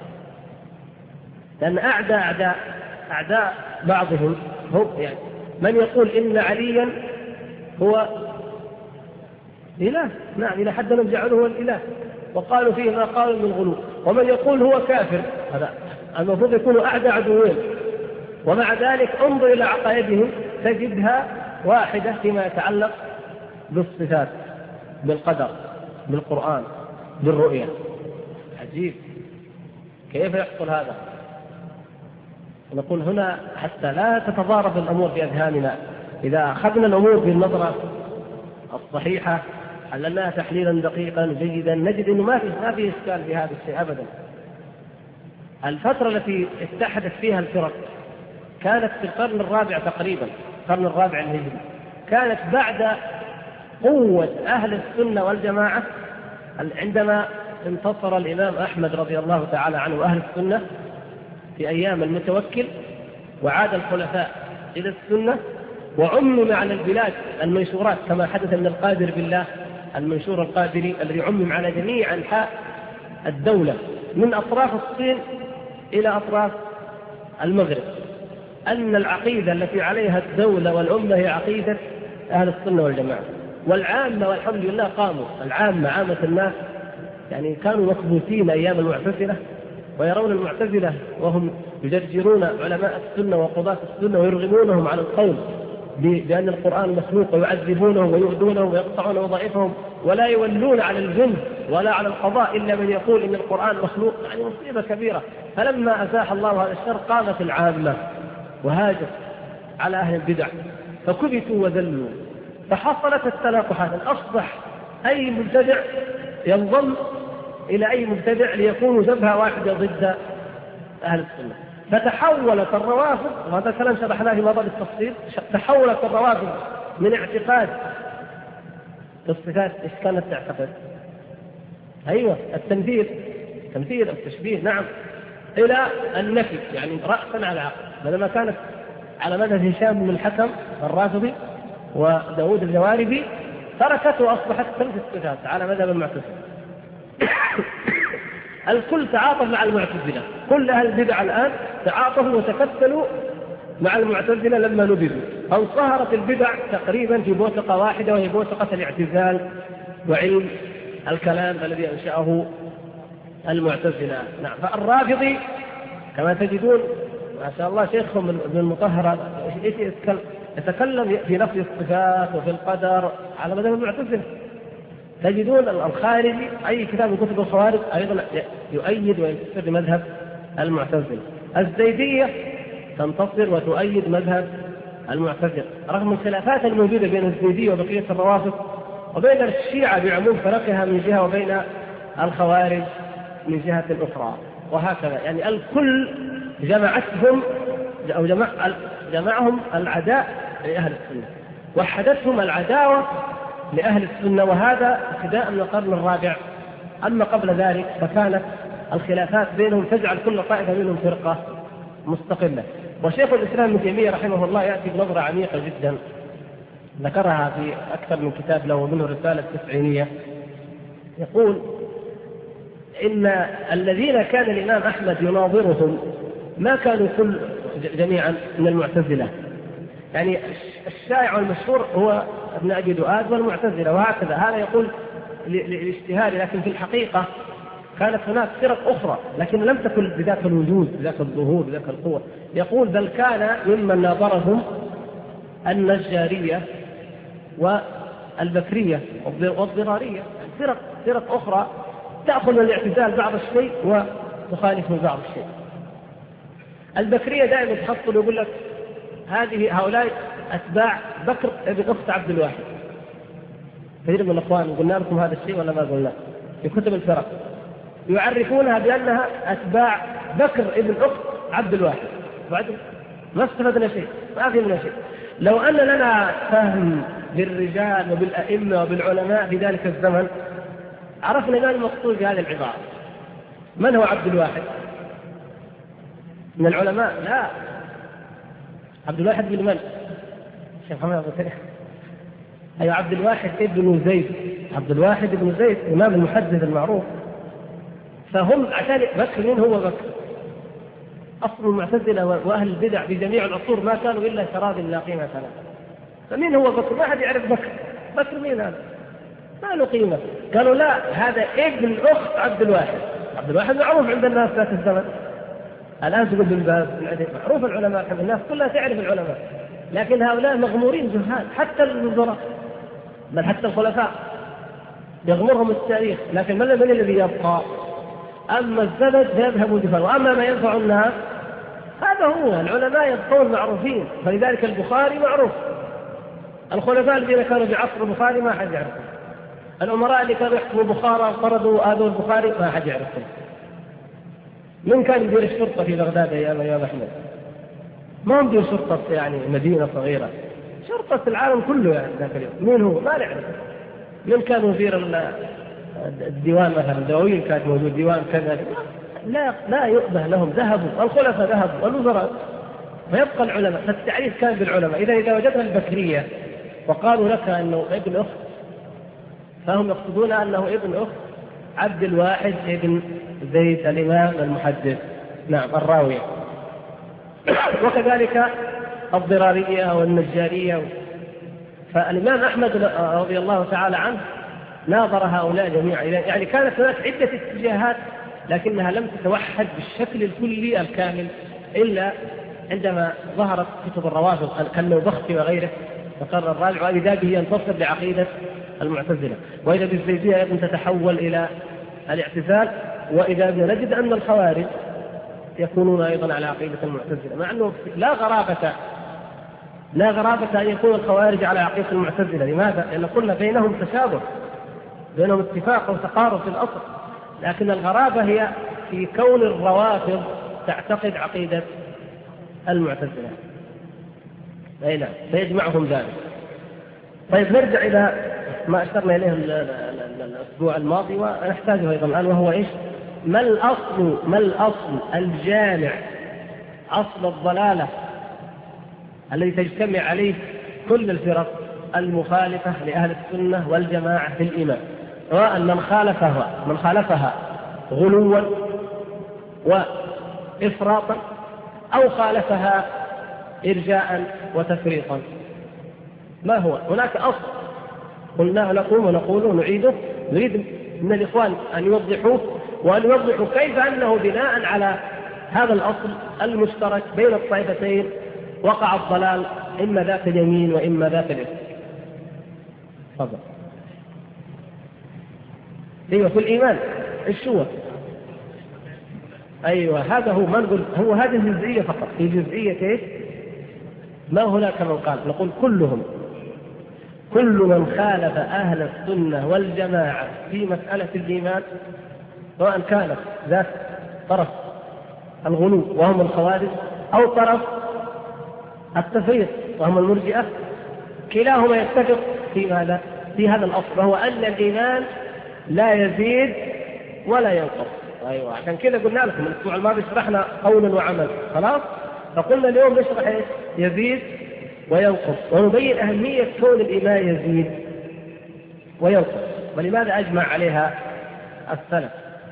لأن أعداء بعضهم هم يعني من يقول إن عليا هو إله، نعم، إلى حد من جعله هو الإله، وقالوا فيه ما قالوا من غلو، ومن يقول هو كافر. هذا المفروض يكونوا أعدى عدوين، ومع ذلك انظر إلى عقائدهم تجدها واحدة فيما يتعلق بالصفات، بالقدر، بالقرآن، بالرؤية. عجيب كيف يحصل هذا. نقول هنا حتى لا تتضارب الأمور في أذهاننا، إذا أخذنا الأمور بالنظرة الصحيحة حللناها تحليلا دقيقا جيدا نجد أنه ما في إشكال في هذا الشيء أبدا. الفترة التي اتحدت فيها الفرق كانت في القرن الرابع تقريبا، القرن الرابع الهجري، كانت بعد قوة أهل السنة والجماعة عندما انتصر الإمام أحمد رضي الله تعالى عنه وأهل السنة في أيام المتوكل، وعاد الخلفاء إلى السنة، وعمم على البلاد المنشورات كما حدث من القادر بالله، المنشور القادري الذي عمم على جميع أنحاء الدولة من أطراف الصين إلى أطراف المغرب، أن العقيدة التي عليها الدولة والأمة هي عقيدة أهل السنة والجماعة. والعامة والحمد لله قاموا، العامة عامة الناس يعني كانوا مكبوتين أيام المعتزلة، ويرون المعتزلة وهم يجرجرون علماء السنة وقضاة السنة ويرغمونهم على القول بأن القرآن مخلوق، ويعذبونهم ويؤذونهم ويقطعون وظائفهم، ولا يولون على الجند ولا على القضاء إلا من يقول إن القرآن مخلوق. يعني مصيبة كبيرة. فلما أزاح الله هذا الشر قامت العامة وهاجت على أهل البدع فكبتوا وذلوا، فحصلت التلاقحات. أصبح أي مبتدع ينضم إلى أي مبتدع ليكونوا جبهة واحدة ضد أهل السنة. فتحولت الروافض، وهذا الكلام شرحناه في موضوع التفصيل، تحولت الروافض من اعتقاد الصفات. إيش كانت تعتقد؟ أيوة التمثيل، تمثيل التشبيه، نعم، إلى النفي، يعني رأسا على عقل. بدل كانت على مذهب هشام بن الحكم الرافضي وداود الجواربي تركته وأصبحت تنفي الصفات على مذهب المعتزلة. الكل تعاطف مع المعتزلة، كل أهل البدع الآن تعاطفوا وتكتلوا مع المعتزلة لما نبذوا، فانصهرت البدع تقريبا في بوثقة واحدة، وهي بوثقة الاعتزال وعلم الكلام الذي أنشأه المعتزلة. نعم. فالرافضي كما تجدون ما شاء الله شيخهم ابن المطهر يتكلم في نفي الصفات وفي القدر على مذهب المعتزلة. تجدون الخارجي أي كتاب من كتب الخوارج أيضا يؤيد وينتصر بمذهب المعتزلة. الزيدية تنتصر وتؤيد مذهب المعتزلة رغم الخلافات الموجودة بين الزيدية وبقية الروافض، وبين الشيعة بعموم فرقها من جهة، وبين الخوارج من جهة أخرى، وهكذا. يعني الكل جمعتهم أو جمعهم العداء لأهل السنة، وحدتهم العداوة لأهل السنة، وهذا ابتداء من القرن الرابع. أما قبل ذلك فكانت الخلافات بينهم تجعل كل طائفة منهم فرقة مستقلة. وشيخ الإسلام ابن تيمية رحمه الله يأتي بنظرة عميقة جدا ذكرها في أكثر من كتاب له، منه رسالة تسعينية، يقول إن الذين كان الإمام أحمد يناظرهم ما كانوا كل جميعا من المعتزلة، يعني الشائع والمشهور هو ابن أبي دؤاد والمعتزلة وهكذا، هذا يقول للاجتهاد، لكن في الحقيقة كانت هناك فرق أخرى لكن لم تكن بذاك الوجود بذاك الظهور بذاك القوة. يقول بل كان ممن ناظرهم النجارية والبكرية والضرارية، فرق أخرى تأخذ من الاعتزال بعض الشيء وتخالف من بعض الشيء. البكرية دائما تحصل يقول لك هؤلاء أتباع بكر ابن أخت عبد الواحد. كثير من الأخوان قلنا لكم هذا الشيء ولا ما قلنا في كتب الفرق، يعرفونها بأنها أتباع بكر ابن أخت عبد الواحد، بعد ما استفدنا شيء، ما فهمنا شيء. لو أن لنا فهم بالرجال وبالأئمة وبالعلماء في ذلك الزمن عرفنا ما المقصود بهذه العبارة. من هو عبد الواحد من العلماء؟ لا، عبد الواحد بن من؟ شيخ محمد أبو سريح. أيوة، عبد الواحد ابن زيد، عبد الواحد بن زيد إمام المحدث المعروف. فهم عشان بكر مين هو بكر؟ أصل المعتزلة وأهل البدع في جميع العصور ما كانوا إلا شراب لا قيمة له. فمين هو بكر؟ ما حد يعرف بكر. بكر مين هذا؟ ما له قيمة. قالوا لا، هذا ابن أخت عبد الواحد. عبد الواحد معروف عند الناس ذات الزمن. الآن تقول بالباب معروف العلماء، الناس كلها تعرف العلماء، لكن هؤلاء مغمورين جهال، حتى الوزراء بل حتى الخلفاء يغمرهم التاريخ، لكن من الذي يبقى؟ أما الزبد فيذهب دفن، وأما ما ينفع الناس هذا هو. العلماء يبقون معروفين، فلذلك البخاري معروف. الخلفاء الذين كانوا في عصر البخاري ما حد يعرفهم. الأمراء اللي كانوا يحكموا بخارى وفرضوا آذوا البخاري ما حد يعرفهم. من كان يدير الشرطة في بغداد أيام أحمد؟ ما هم يدير شرطة يعني مدينة صغيرة، شرطة العالم كله يعني ذاك اليوم. مين هو؟ ما نعرف. من كان مدير الديوان مثلا؟ دواوين كان موجود، ديوان كذا. لا يؤبه لهم، ذهبوا الخلفاء، ذهبوا والوزراء، فيبقى العلماء. فالتعريف كان بالعلماء. إذا وجدنا البكرية وقالوا لك أنه ابن أخت، فهم يقصدون أنه ابن أخت عبد الواحد ابن زيد الإمام المحدث، نعم، الراوي. وكذلك الضرارية والنجارية. فالإمام أحمد رضي الله تعالى عنه ناظر هؤلاء جميعا، يعني كانت هناك عدة اتجاهات لكنها لم تتوحد بالشكل الكلي الكامل إلا عندما ظهرت كتب الروافض كالنوبختي وغيره في القرن الرابع، وإذا به ينتصر لعقيدة المعتزلة، وإذا بالزيدية أيضا تتحول إلى الاعتزال، وإذا نجد أن الخوارج يكونون أيضا على عقيدة المعتزلة، مع أنه لا غرابة أن يكون الخوارج على عقيدة المعتزلة. لماذا؟ لأن قلنا بينهم تشابه، بينهم اتفاق وتقارب في الأصل، لكن الغرابة هي في كون الروافض تعتقد عقيدة المعتزلة. أي نعم، فيجمعهم ذلك. طيب نرجع إلى ما أشرنا إليه الأسبوع الماضي ونحتاجه أيضا الآن، وهو إيش؟ ما الأصل الجامع، أصل الضلالة الذي تجتمع عليه كل الفرق المخالفة لأهل السنة والجماعة في الإيمان، سواء من خالفها غلوا وإفراطا أو خالفها إرجاء وتفريطا. ما هو؟ هناك أصل قلناه لكم ونقوله ونعيده، نريد من الإخوان أن يوضحوه، وأن يوضحوا كيف أنه بناء على هذا الأصل المشترك بين الطائفتين وقع الضلال، إما ذات اليمين وإما ذات اليسار. تفضل. ايوه في الايمان الشوى. ايوه هذا هو، ما نقول هو هذه الجزئيه فقط، في جزئيه ايش؟ ما هناك من قال، نقول كل من خالف اهل السنه والجماعه في مساله الايمان، سواء كانت ذات طرف الغلو وهم الخوارج او طرف التفريط وهم المرجئه، كلاهما يتفق في ماذا؟ في هذا الاصل، وهو ان الايمان لا يزيد ولا ينقص. ايوه عشان كذا قلنا لكم الاسبوع الماضي شرحنا قولا وعمل، خلاص؟ فقلنا اليوم نشرح ايش؟ يزيد وينقص، ونبين اهميه كون الايمان يزيد وينقص، ولماذا اجمع عليها السلف.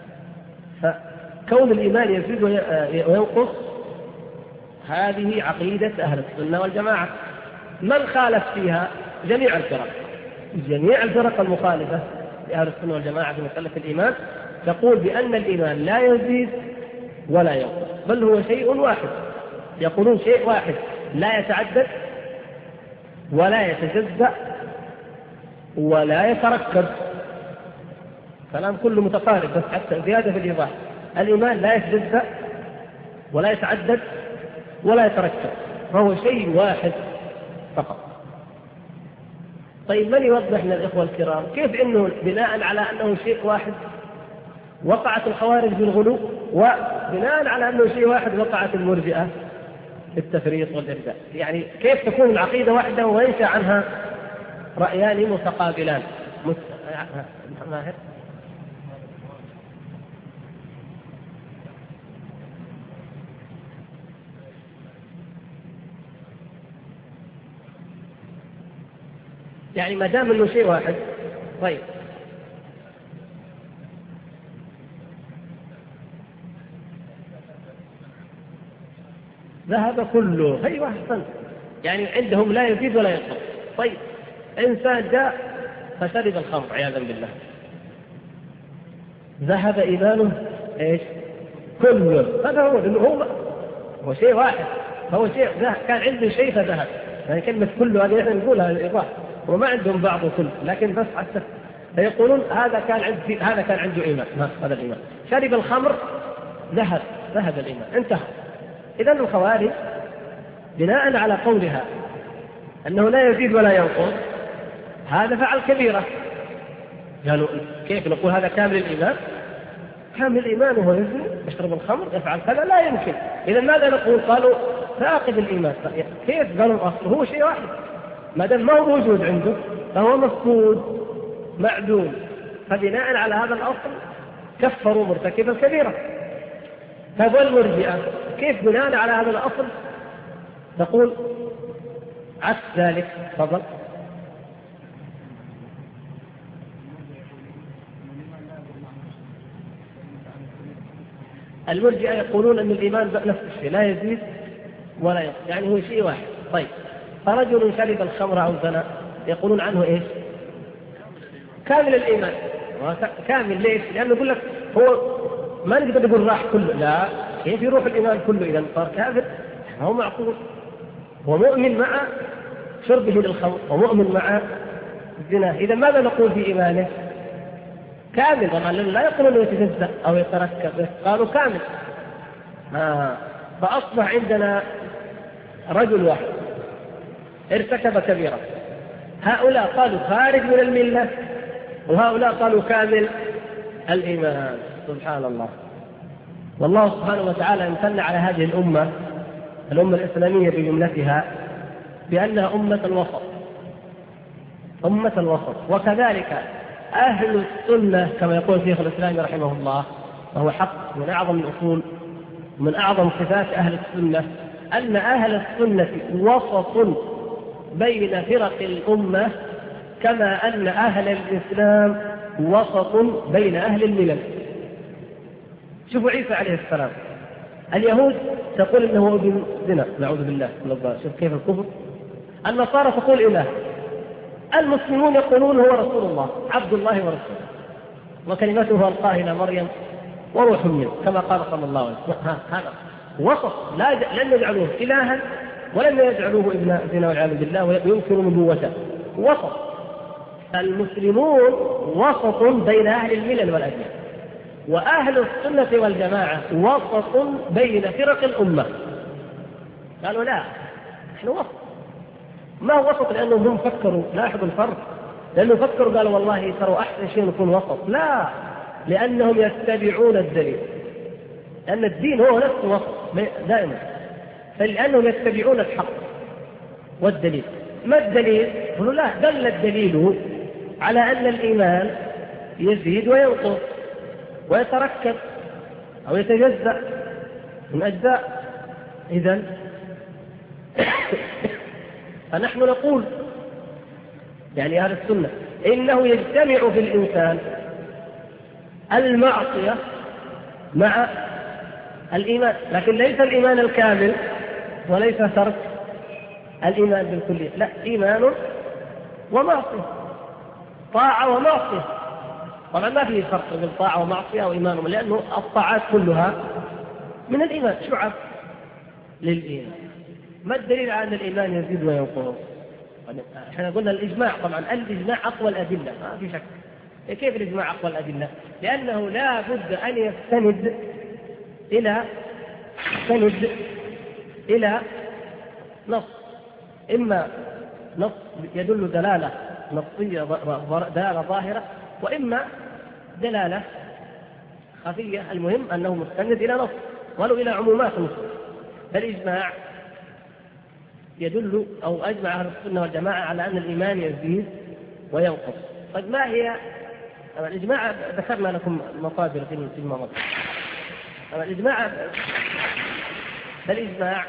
فكون الايمان يزيد وينقص هذه عقيده اهل السنه والجماعه. من خالف فيها؟ جميع الفرق المخالفه لأهل السنة والجماعة في مسألة الإيمان تقول بأن الإيمان لا يزيد ولا ينقص، بل هو شيء واحد. يقولون شيء واحد لا يتعدد ولا يتجزأ ولا يتركب، كلام كله متقارب، بس حتى زيادة في الإيضاح. الإيمان لا يتجزأ ولا يتعدد ولا يتركب، فهو شيء واحد فقط. طيب من يوضح لنا الإخوة الكرام كيف إنه بناء على أنه شيء واحد وقعت الخوارج بالغلو، وبناء على أنه شيء واحد وقعت المرجئة بالتفريط والإرجاء؟ يعني كيف تكون العقيدة واحدة وينشأ عنها رأيان متقابلان؟ ماهر يعني ما دام انه شيء واحد. طيب ذهب كله. ايوه احسنت، يعني عندهم لا يزيد ولا ينقص. طيب انسان جاء فشرب الخمر عياذا بالله، ذهب ايمانه ايش؟ كله. هذا هو شيء واحد، فهو شيء كان عنده شيء فذهب. يعني كلمه كله هذه احنا نقولها الايضاح، وما عندهم بعض وكل، لكن بس حتى فيقولون هذا كان عنده ايمان، هذا الايمان. شرب الخمر ذهب الايمان، انتهى. اذا الخوارج بناء على قولها انه لا يزيد ولا ينقص، هذا فعل كبيره. قالوا كيف نقول هذا كامل الايمان؟ كامل الايمان وهو يزني يشرب الخمر يفعل كذا؟ لا يمكن. اذا ماذا نقول؟ قالوا فاقد الايمان. كيف؟ قالوا الاصل هو شيء واحد، ما دام ما هو موجود عنده فهو مفقود معدوم، فبناء على هذا الأصل كفروا مرتكب الكبيرة. فهو المرجئة كيف بناء على هذا الأصل تقول عكس ذلك؟ تفضل. المرجئة يقولون أن الإيمان نفس الشيء، لا يزيد ولا ينقص، يعني هو شيء واحد. طيب فرجل شرب الخمر أو زنى يقولون عنه إيش؟ كامل الإيمان. كامل ليش؟ لأنه يقول لك هو ما نقدر نقول راح كله، لا، كيف يروح الإيمان كله إذا صار كافر؟ هو معقول، هو مؤمن مع شربه للخمر ومؤمن مع الزنا، إذا ماذا نقول في إيمانه؟ كامل. طبعا لا يقولون يتجزأ أو يتركب، قالوا كامل. فأصبح عندنا رجل واحد ارتكب كبيرة، هؤلاء قالوا خارج من الملة، وهؤلاء قالوا كامل الإيمان. سبحان الله. والله سبحانه وتعالى امتن على هذه الأمة الإسلامية بجملتها بأنها أمة الوسط، أمة الوسط. وكذلك أهل السنة كما يقول شيخ الإسلام رحمه الله، وهو حق من أعظم الأصول من أعظم صفات أهل السنة، أن أهل السنة وسط بين فرق الأمة، كما أن أهل الإسلام وسط بين أهل الملل. شوفوا عيسى عليه السلام، اليهود تقول إنه ابن زنا، نعوذ بالله من الظالم، شوف كيف الكفر. النصارى تقول إله، المسلمون يقولون هو رسول الله عبد الله ورسوله وكلمته ألقاها إلى مريم وروح منه كما قال صلى الله عليه وسلم. هذا وسط، لم يجعلوه إلها ولم يجعلوه ابن زنا والعياذ بالله وينكروا نبوته، وسط. المسلمون وسط بين أهل الملل والأديان، وأهل السنة والجماعة وسط بين فرق الأمة. قالوا لا، نحن وسط. ما هو وسط لأنهم هم فكروا، لاحظوا الفرق، لأنهم فكروا قالوا والله ترى أحسن شيء نكون وسط، لا، لأنهم يتبعون الدليل، لأن الدين هو نفسه وسط دائما، فلأنهم يتبعون الحق والدليل. ما الدليل؟ قالوا لا، دل الدليل على أن الإيمان يزيد وينقص ويتركب أو يتجزأ من أجزاء. إذن فنحن نقول يعني أهل السنة إنه يجتمع في الإنسان المعصية مع الإيمان، لكن ليس الإيمان الكامل وليس ترك الإيمان بالكلية، لا، إيمان ومعصية، طاعة ومعصية. طبعا ما فيه فرق بين طاعة ومعصية أو إيمان، لأنه الطاعات كلها من الإيمان، شعب للإيمان. ما الدليل على أن الإيمان يزيد وينقص؟ احنا قلنا الإجماع، طبعا الإجماع أقوى الأدلة، ما في شك. كيف الإجماع أقوى الأدلة؟ لأنه لا بد أن يستند إلى نص، إما نص يدل دلالة نصية دلالة ظاهرة، وإما دلالة خفية، المهم أنه مستند إلى نص ولو إلى عمومات نص. فالإجماع يدل أو أجمع أهل السنة والجماعة على أن الإيمان يزيد وينقص. طيب ما هي الإجماع؟ ذكرنا لكم مصادر في الماضي. فالإجماع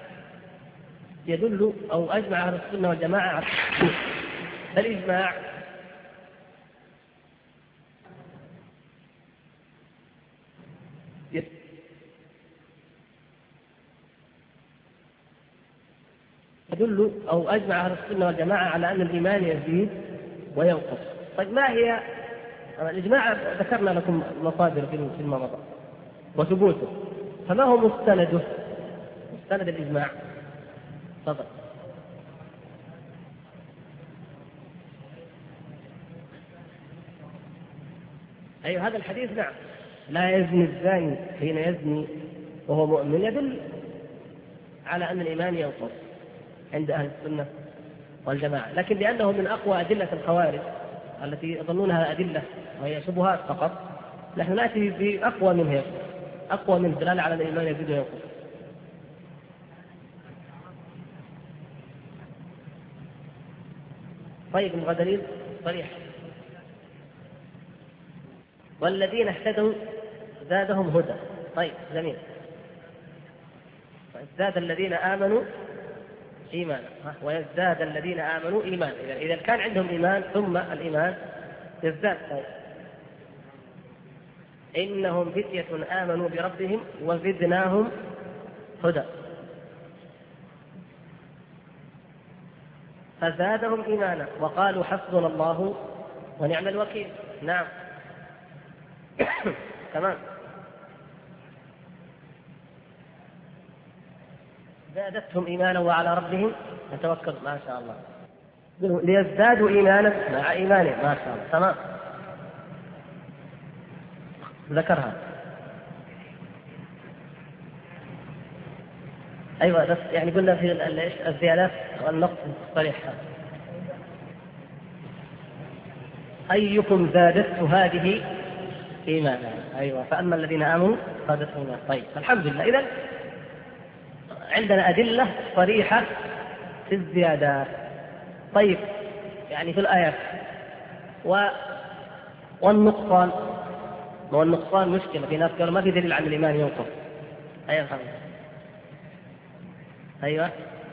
يدل أو أجمع أهل السنة والجماعة فالإجماع يدل أو أجمع أهل السنة والجماعة على أن الإيمان يزيد وينقص. طيب ما هي الإجماع؟ ذكرنا لكم مصادر في الماضي وثبوته. فما هو مستند الإجماع؟ تفضل. أيوة هذا الحديث، نعم، لا يزني الزاني حين يزني وهو مؤمن، يدل على أن الإيمان ينقص عند أهل السنة والجماعة، لكن لأنه من أقوى أدلة الخوارج التي يظنونها أدلة وهي شبهات فقط، نحن نأتي بأقوى منها، أقوى من دلالة على أن الإيمان يزيد وينقص. طيب نبغى دليل صريح. والذين اهتدوا زادهم هدى. طيب جميل. زاد الذين آمنوا إيمانا ويزداد الذين آمنوا إيمانا. إذا كان عندهم إيمان ثم الإيمان يزداد. طيب. إنهم فتية آمنوا بربهم وزدناهم هدى. فزادهم إيمانا وقالوا حسبنا الله ونعم الوكيل. نعم. كمان زادتهم إيمانا وعلى ربهم يتوكلون. ما شاء الله. ليزدادوا إيمانا مع إيمانهم. ما شاء الله. تمام. ذكرها. أيوة بس يعني قلنا في الزيادات والنقص الصريحة. أيكم زادته هذه إيمانا. أيوة فأما الذين آمنوا زادتهم إيمانا. طيب الحمد لله. إذن عندنا أدلة صريحة في الزيادات. طيب يعني في الآيات والنقصان. والنقصان مشكلة. في ناس قالوا ما في دليل عن الإيمان ينقص. أيوة خمسة. أيوة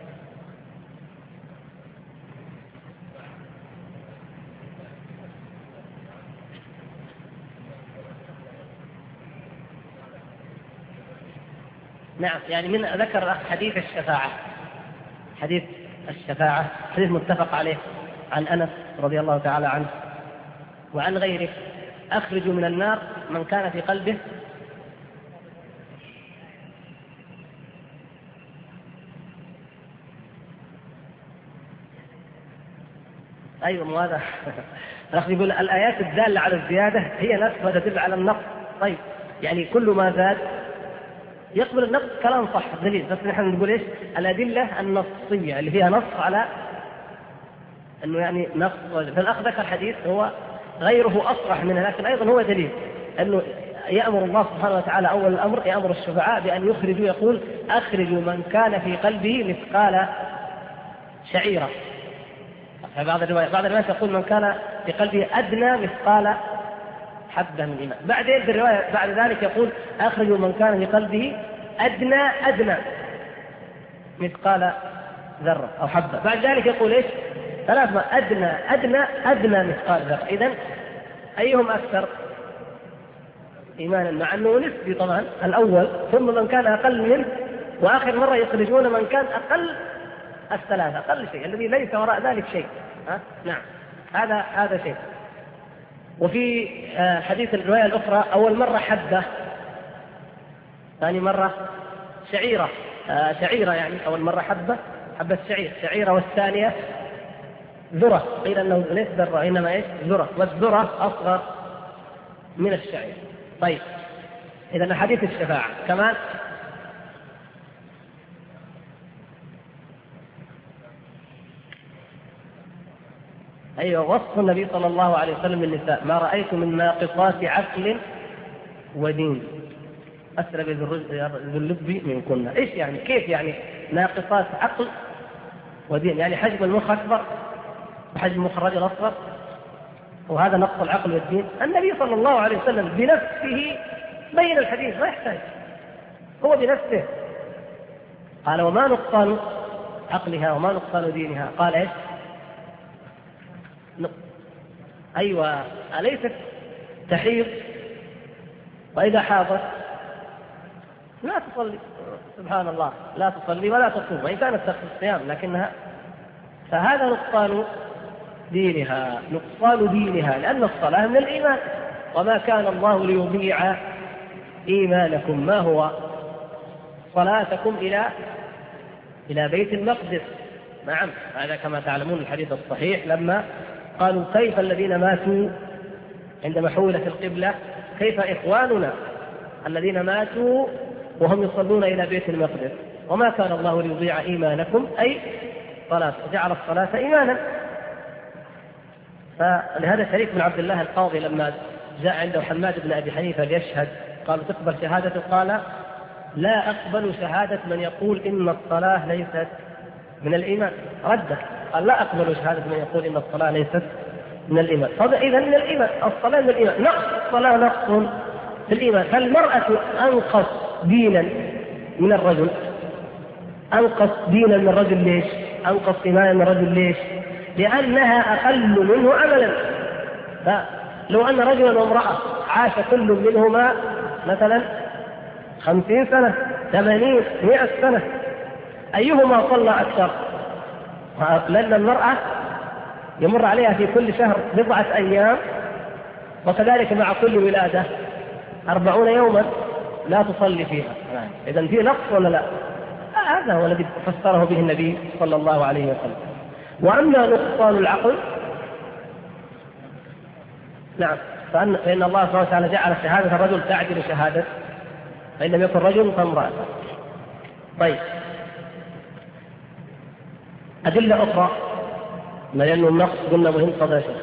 نعم. يعني من ذكر حديث الشفاعة. حديث الشفاعة حديث متفق عليه عن أنس رضي الله تعالى عنه وعن غيره. أخرجوا من النار من كان في قلبه أيوة هذا يقول الآيات الدالة على الزيادة هي نفسها تدل على النقص. طيب يعني كل ما زاد يقبل النقص كلام صح دليل. بس نحن نقول إيش الأدلة النصية اللي فيها نص على أنه يعني نقص. فالأخ ذكر حديث هو غيره أصرح منه لكن أيضا هو دليل أنه يأمر الله سبحانه وتعالى أول الأمر يأمر الشفعاء بأن يخرجوا. يقول أخرجوا من كان في قلبه مثقال شعيرة. بعض الروايات يقول من كان في قلبه أدنى مثقال حبة من إيمان. بعدين في الرواية بعد ذلك يقول أخرجوا من كان في قلبه أدنى مثقال ذرة أو حبة. بعد ذلك يقول إيش ثلاث ما أدنى مثقال ذرة. إذن أيهم أكثر إيمانا مع أنه نسبي طبعا الأول ثم من كان أقل منه وآخر مرة يخرجون من كان أقل الثلاثة أقل شيء الذي ليس وراء ذلك شيء. نعم هذا شيء. وفي حديث الرواية الأخرى أول مرة حبة ثاني مرة شعيرة. يعني أول مرة حبة شعيرة والثانية ذرة. قيل أنه ليس ذرة إنما إيش ذرة والذرة أصغر من الشعير. طيب إذن حديث الشفاعة كمان أيوة وصف النبي صلى الله عليه وسلم للنساء ما رأيت من ناقصات عقل ودين أسرب ذو اللب منكن. إيش يعني كيف يعني ناقصات عقل ودين؟ يعني حجم المخ أكبر وحجم مخ الرجل أصغر وهذا نقص العقل والدين. النبي صلى الله عليه وسلم بنفسه بين الحديث ما يحتاج هو بنفسه قال وما نقصان عقلها وما نقصان دينها. قال إيش أيوة أليست تحيض وإذا حاضت لا تصلي. سبحان الله لا تصلي ولا تصوم وإن كانت تخفي الصيام لكنها فهذا نقصان دينها لأن الصلاة من الإيمان وما كان الله ليضيع إيمانكم ما هو صلاتكم إلى بيت المقدس. نعم هذا كما تعلمون الحديث الصحيح لما قالوا كيف الذين ماتوا عندما حولت القبلة كيف إخواننا الذين ماتوا وهم يصلون إلى بيت المقدس وما كان الله ليضيع إيمانكم أي صلاة جعل الصلاة إيمانا. فلهذا شريك بن عبد الله القاضي لما جاء عنده حماد بن أبي حنيفة ليشهد قالوا تقبل شهادته قال لا أقبل شهادة من يقول إن الصلاة ليست من الإيمان. ردت قال لا أقبل شهادة من يقول إن الصلاة ليست من الإيمان. فإذا من الإيمان الصلاة من الإيمان. نقص الصلاة نقص في الإيمان. فالمرأة أنقص دينا من الرجل أنقص دينا من الرجل. ليش أنقص إيمانا من الرجل؟ ليش؟ لأنها أقل منه عملا. فلو أن رجلا وامرأة عاش كل منهما مثلا 50 سنة 80 100 سنة أيهما صلى أكثر؟ لأن المرأة يمر عليها في كل شهر 4 أيام، وكذلك مع كل ولادة 40 يوما لا تصلي فيها. إذن في نقص ولا لا؟ هذا هو الذي فسره به النبي صلى الله عليه وسلم. وأما نقصان العقل، نعم، فإن الله سبحانه وتعالى جعل شهادة الرجل تعدل شهادة، فإن لم يكن رجل فامرأة. طيب، أدلة أخرى، لأنه النقص قلنا مهم قضاء شيخ.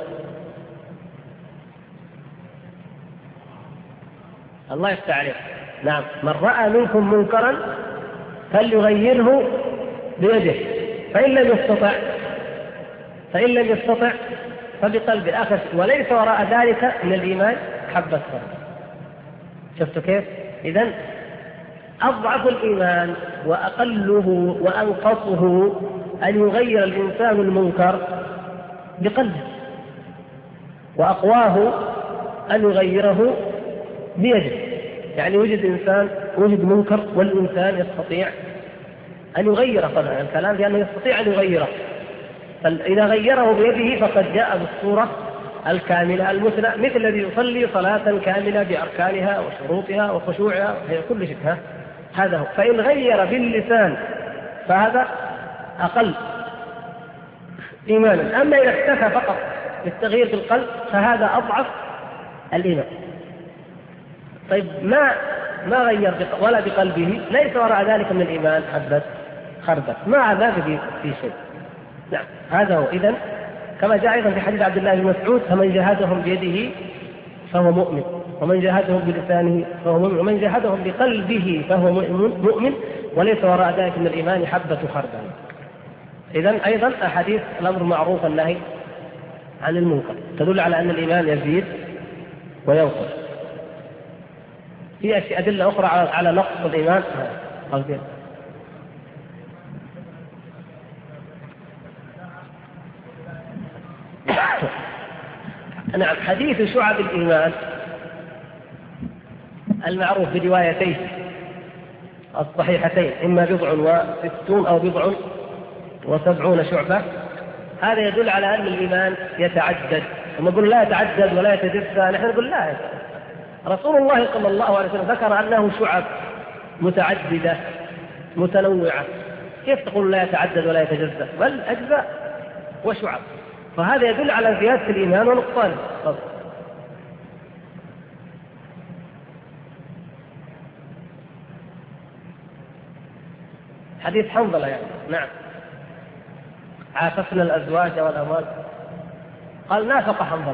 الله يفتح عليك. نعم، من رأى منكم منكرا فليغيره بيده، فإن لم يستطع فبقلبه، آخر، وليس وراء ذلك من الإيمان حبة خردل. شفتوا كيف؟ إذن أضعف الإيمان وأقله وأنقصه أن يغير الإنسان المنكر بقلبه، وأقواه أن يغيره بيده. يعني وجد منكر والإنسان يستطيع أن يغيره، طبعا الكلام بأنه يستطيع أن يغيره، فإذا غيره بيده فقد جاء بالصورة الكاملة المثلى، مثل الذي يصلي صلاة كاملة بأركانها وشروطها وخشوعها وهي كل شيء. هذا هو. فإن غير باللسان فهذا أقل إيمانا. أما إذا اكتفى فقط بالتغيير في القلب فهذا أضعف الإيمان. طيب، ما غير ولا بقلبه، ليس وراء ذلك من الإيمان حبة خردل، مع ذلك في شيء. نعم، هذا هو. إذن كما جاء أيضا في حديث عبد الله بن مسعود: فمن جاهدهم بيده فهو مؤمن، ومن جاهدهم بلسانه فهو مؤمن، ومن جاهدهم بقلبه فهو مؤمن، وليس وراء ذلك من الإيمان حبة خردل. إذن أيضا أحاديث الأمر معروف النهي عن المنكر تدل على أن الإيمان يزيد وينقص. في أدلة أخرى على نقص الإيمان. نعم، حديث شعب الإيمان المعروف بروايتين الصحيحتين، إما 60 أو 70 شعبة، هذا يدل على أن الإيمان يتعدد. وما نقول لا يتعدد ولا يتجزأ، نحن نقول لا. رسول الله صلى الله عليه وسلم ذكر أنه شعب متعددة متنوعة، كيف تقول لا يتعدد ولا يتجزأ؟ بل أجزاء وشعب، فهذا يدل على زيادة الإيمان ونقصانه. حديث حنظلة يعني. نعم، عاففنا الأزواج والأموال، قال نافق حنظلة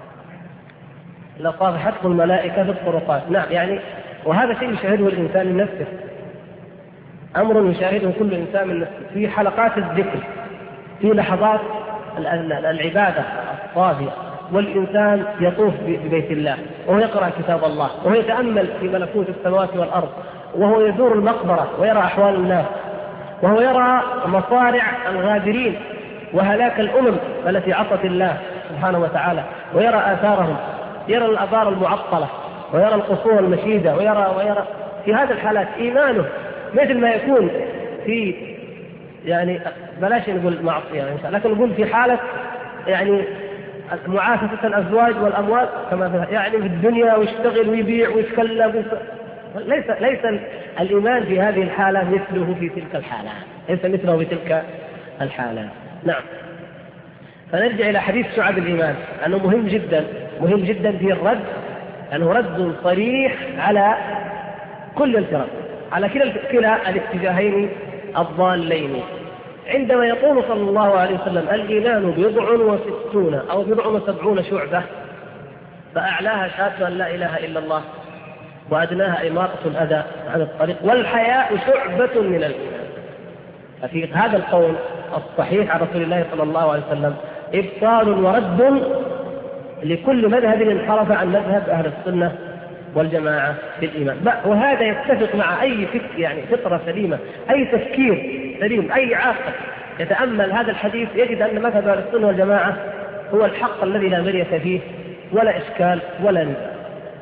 لصافحته الملائكة في الطرقات. نعم، يعني وهذا شيء يشاهده الإنسان من نفسه، أمر يشاهده كل إنسان من نفسه في حلقات الذكر، في لحظات العبادة الصافية، والإنسان يطوف ببيت الله وهو يقرأ كتاب الله وهو يتأمل في ملكوت السماوات والأرض، وهو يزور المقبرة ويرى أحوال الناس، وهو يرى مصارع الغادرين وهلاك الأمم التي عصت الله سبحانه وتعالى، ويرى آثارهم، يرى الآثار المعطلة، ويرى القصور المشيدة، ويرى في هذه الحالات إيمانه مثل ما يكون في، يعني بلاش نقول معصية لكن نقول في حالة يعني معافسة الأزواج والأموال كما يعني في الدنيا، ويشتغل ويبيع ويتكلم. ليس الإيمان في هذه الحالة مثله في تلك الحالة، ليس مثله في تلك الحالة. نعم، فنرجع إلى حديث شعب الإيمان، أنه مهم جدا في الرد، أنه رد صريح على كل الفرق، على كلا الاتجاهين الضالين. عندما يقول صلى الله عليه وسلم الإيمان 60 أو 70 شعبة، فأعلاها شهادة أن لا إله إلا الله، وأدناها إماطة الأذى عن الطريق، والحياء شعبة من الإيمان. ففي هذا القول الصحيح عن رسول الله صلى الله عليه وسلم إبطال ورد لكل مذهب انحرف عن مذهب أهل السنة والجماعة في الإيمان. وهذا يتفق مع أي فكر، يعني فطرة سليمة، أي تفكير سليم، أي عاقل يتأمل هذا الحديث يجد أن مذهب أهل السنة والجماعة هو الحق الذي لا مرية فيه ولا إشكال ولا نزاع.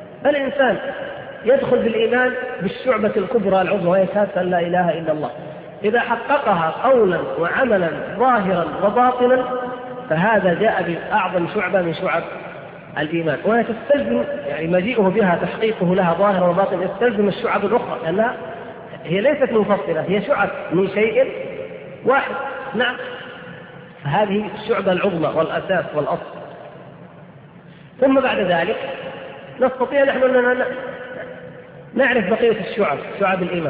فالإنسان يدخل بالإيمان بالشعبة الكبرى العظمى، وهي شهادة أن لا إله إلا الله، إذا حققها قولا وعملا ظاهرا وباطنا فهذا جاء بأعظم شعبة من شعب الإيمان، وهي تستلزم يعني مجيئه بها تحقيقه لها ظاهرا وباطنا يستلزم الشعب الأخرى، لأنها هي ليست منفصلة، هي شعب من شيء واحد. نعم، فهذه الشعبة العظمى والأساس والأصل. ثم بعد ذلك نستطيع نحن أن نعرف بقية الشعب، شعب الإيمان.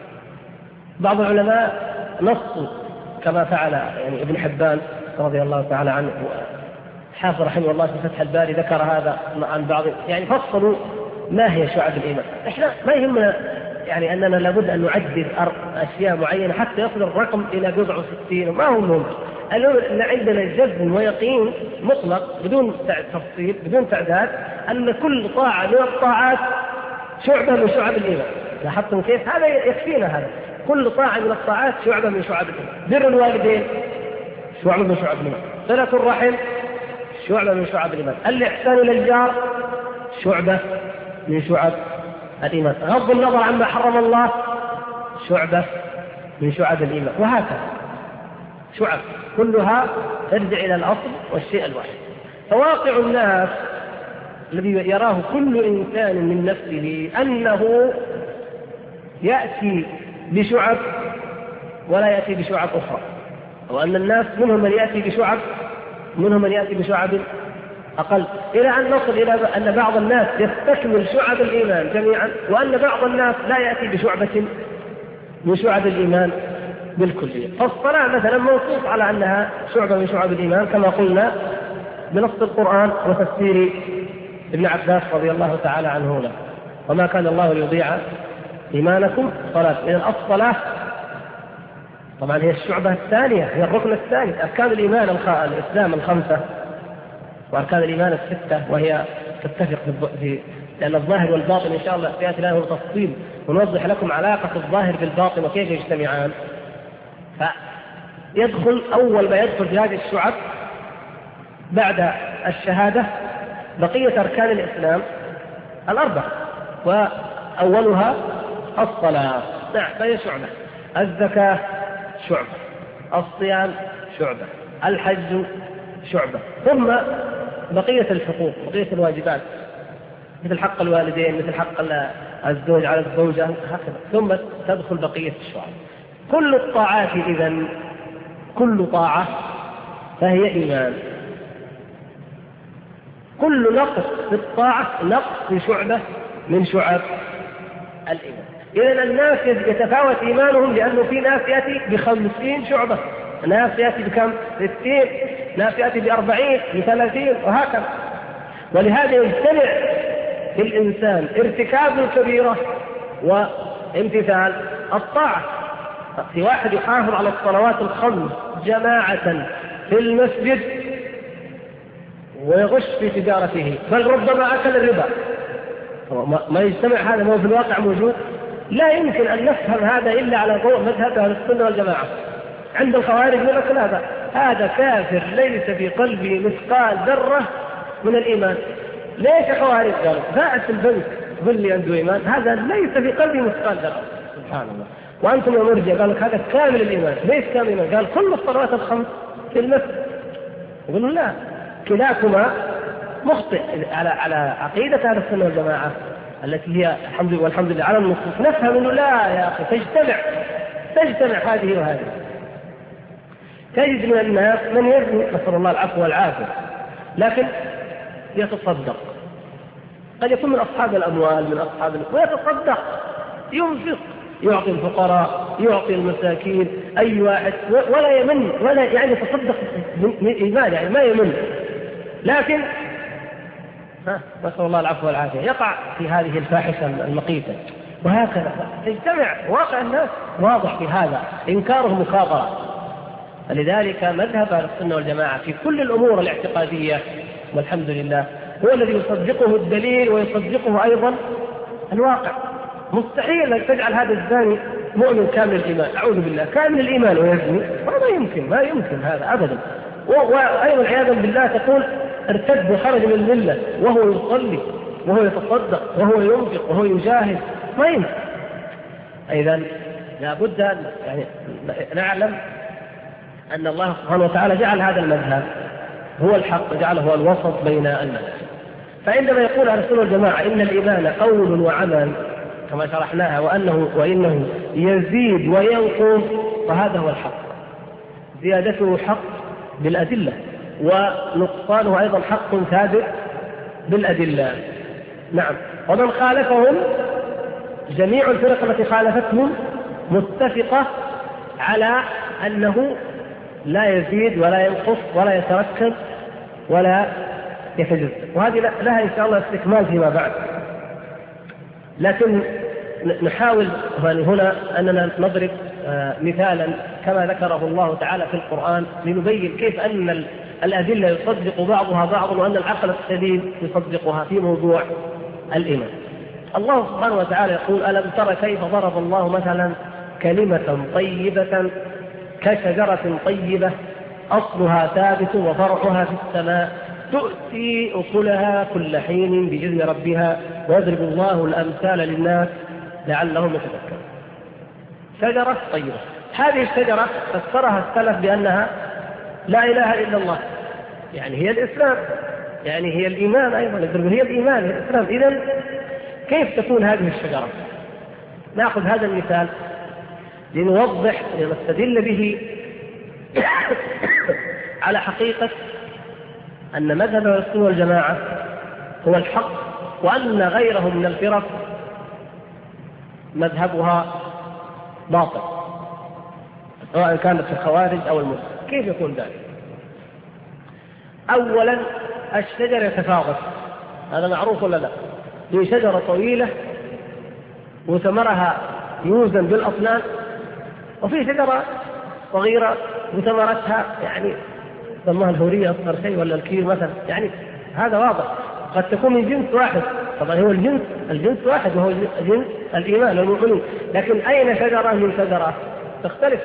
بعض العلماء نصوا كما فعل يعني ابن حبان رضي الله تعالى عنه، حافظ رحمه الله في فتح الباري ذكر هذا عن بعض، يعني فصلوا ما هي شعب الإيمان. احنا ما يهمنا يعني أننا لابد أن نعدد أشياء معينة حتى يصل الرقم إلى 69، ما هو مهم. أن عندنا جزم ويقين مطلق بدون تفصيل بدون تعداد أن كل طاعة من الطاعات شعبة من شعب الإيمان. لاحظتم كيف؟ هذا يكفينا، هذا كل طاعة من الطاعات شعبة من شعب الإيمان. بر الوالدين شعبة من شعب الإيمان، صلة الرحم شعبة من شعب الإيمان، الإحسان إلى الجار شعبة من شعب الإيمان، غض النظر عما حرم الله شعبة من شعب الإيمان، وهكذا شعب كلها ترجع إلى الأصل والشيء الواحد. فواقع الناس الذي يراه كل إنسان من نفسه أنه يأتي بشعب ولا يأتي بشعب أخرى، وأن الناس منهم من يأتي بشعب منهم من يأتي بشعب أقل، إلى أن نصل إلى أن بعض الناس يستكمل شعب الإيمان جميعا، وأن بعض الناس لا يأتي بشعبة من شعب الإيمان بالكلية. فالصلاة مثلا موصوف على أنها شعبة من شعب الإيمان كما قلنا بنص القرآن وتفسير ابن عباس رضي الله تعالى عنه له، وما كان الله ليضيع إيمانكم صلاة. إذن الصلاة طبعا هي الشعبة الثانية، هي الركن الثاني. أركان الإيمان الإسلام الخمسة وأركان الإيمان الستة، وهي تتفق في لأن الظاهر والباطن إن شاء الله سيأتي لنا تفصيل ونوضح لكم علاقة الظاهر بالباطن وكيف يجتمعان. فيدخل أول ما يدخل في هذه الشعب بعد الشهادة بقية أركان الإسلام الأربعة، وأولها الصلاة. نعم، فهي شعبة. الزكاة شعبة، الصيام شعبة، الحج شعبة، ثم بقية الحقوق بقية الواجبات مثل حق الوالدين، مثل حق الزوج على الزوجة، هكذا. ثم تدخل بقية الشعب. كل الطاعات إذن كل طاعة فهي إيمان، كل نقص في الطاعة نقص في شعبة من شعب الإيمان. إذن الناس يتفاوت إيمانهم، لأنه في ناس يأتي ب50 شعبة، ناس يأتي بكم 60، ناس يأتي ب40 ب30 وهكذا. ولهذا يجتمع في الإنسان ارتكاب الكبيرة وامتثال الطاعة. في واحد يحافظ على الصلوات الخمس جماعة في المسجد ويغش في تجارته، بل ربما أكل الربا، ما يجتمع هذا، ما هو في الواقع موجود. لا يمكن أن نفهم هذا إلا على ضوء مذهب أهل السنة والجماعة. عند الخوارج يقول هذا كافر ليس في قلبه مثقال ذرة من الإيمان. ليش خوارج؟ قالوا باعت البنك قل لي عنده إيمان، هذا ليس في قلبه مثقال ذرة. سبحان الله. وأنتم يا مرجع قال لك هذا كامل الإيمان. ليش كامل الإيمان؟ قال كل الصلوات الخمس في المسجد. يقولون لا، كلاكما مخطئ على عقيدة أهل السنة والجماعة التي هي والحمد لله على النصوص. نفهم أنه لا يا أخي، تجتمع هذه وهذه. تجد من الناس من يزني، نسأل الله العفو والعافية، لكن يتصدق، قد يكون من أصحاب الأموال من أصحاب ويتصدق، ينفق، يعطي الفقراء، يعطي المساكين، أي واحد، ولا يمن، ولا يعني يتصدق من إيمان، يعني ما يمن. لكن نسأل الله العفو والعافية يقع في هذه الفاحشة المقيتة. وهكذا تجتمع واقع الناس واضح في هذا، إنكاره مخاطرة. فلذلك مذهب أهل السنة والجماعة في كل الأمور الاعتقادية والحمد لله هو الذي يصدقه الدليل ويصدقه أيضا الواقع. مستحيل أن تجعل هذا الزاني مؤمن كامل الإيمان، أعوذ بالله، كامل الإيمان ويزني، ما يمكن هذا أبدا. وأيضا عياذا بالله تقول ارتد وخرج من الملة وهو يصلي وهو يتصدق وهو ينفق وهو يجاهد، ما يمكن. إذن لابد أن يعني نعلم أن الله سبحانه وتعالى جعل هذا المذهب هو الحق، جعله هو الوسط بين المذهب. فعندما يقول أهل السنة والجماعة إن الإيمان قول وعمل كما شرحناها وإنه يزيد وينقص، فهذا هو الحق، زيادته حق بالأدلة ونقصانه أيضا حق ثابت بالأدلة. نعم. ومن خالفهم جميع الفرق التي خالفتهم متفقة على أنه لا يزيد ولا ينقص ولا يتركب ولا يتجزأ، وهذه لها إن شاء الله استكمال فيما بعد. لكن نحاول هنا أننا نضرب مثالا كما ذكره الله تعالى في القرآن لنبين كيف أن الأدلة يصدق بعضها بعضا وأن العقل السليم يصدقها في موضوع الإيمان. الله سبحانه وتعالى يقول: ألم تر كيف ضرب الله مثلا كلمة طيبة كشجرة طيبة أصلها ثابت وفرعها في السماء تؤتي أكلها كل حين بإذن ربها ويضرب الله الأمثال للناس لعلهم يتذكرون. شجرة طيبة. هذه الشجرة فسرها السلف بأنها لا إله إلا الله، يعني هي الإسلام، يعني هي الإيمان أيضا، هي الإيمان، هي الإسلام. إذن كيف تكون هذه الشجرة؟ نأخذ هذا المثال لنوضح ونستدل به على حقيقة أن مذهب السنة والجماعة هو الحق، وأن غيره من الفرق مذهبها باطل، سواء كانت في الخوارج أو المسلمين. كيف يكون ذلك؟ أولا الشجر يتفاوت، هذا معروف ولا لا؟ هي شجرة طويلة وثمرها يوزن بالأصنام، وفي شجرة صغيرة وثمرتها يعني سماها الهورية أصغر شيء ولا الكير مثلا، يعني هذا واضح. قد تكون من جنس واحد، طبعا هو الجنس واحد وهو جنس الإيمان والمؤمنين، لكن أين شجرة من شجرة تختلف.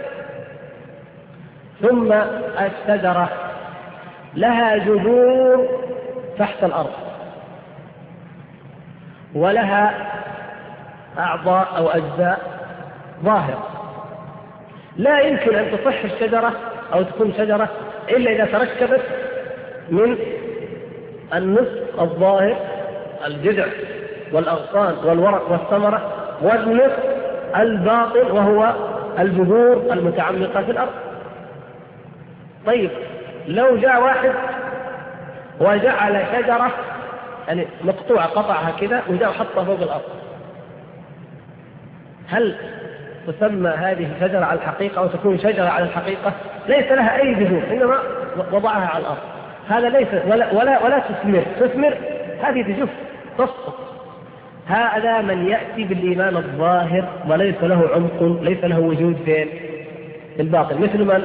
ثم الشجرة لها جذور تحت الأرض ولها أعضاء أو أجزاء ظاهرة، لا يمكن أن تصح الشجرة أو تكون شجرة إلا إذا تركبت من النصف الظاهر الجذع والأغصان والورق والثمرة، والنصف الباطن وهو الجذور المتعمقة في الأرض. طيب لو جاء واحد وجعل شجرة يعني مقطوعة قطعها كذا وجاء وحطها فوق الأرض، هل تسمى هذه شجرة على الحقيقة أو تكون شجرة على الحقيقة؟ ليس لها أي جذور، إنما وضعها على الأرض. هذا ليس ولا تثمر، هذه تجف تسقط. هذا من يأتي بالإيمان الظاهر وليس له عمق، ليس له وجود في الباطن، مثل من؟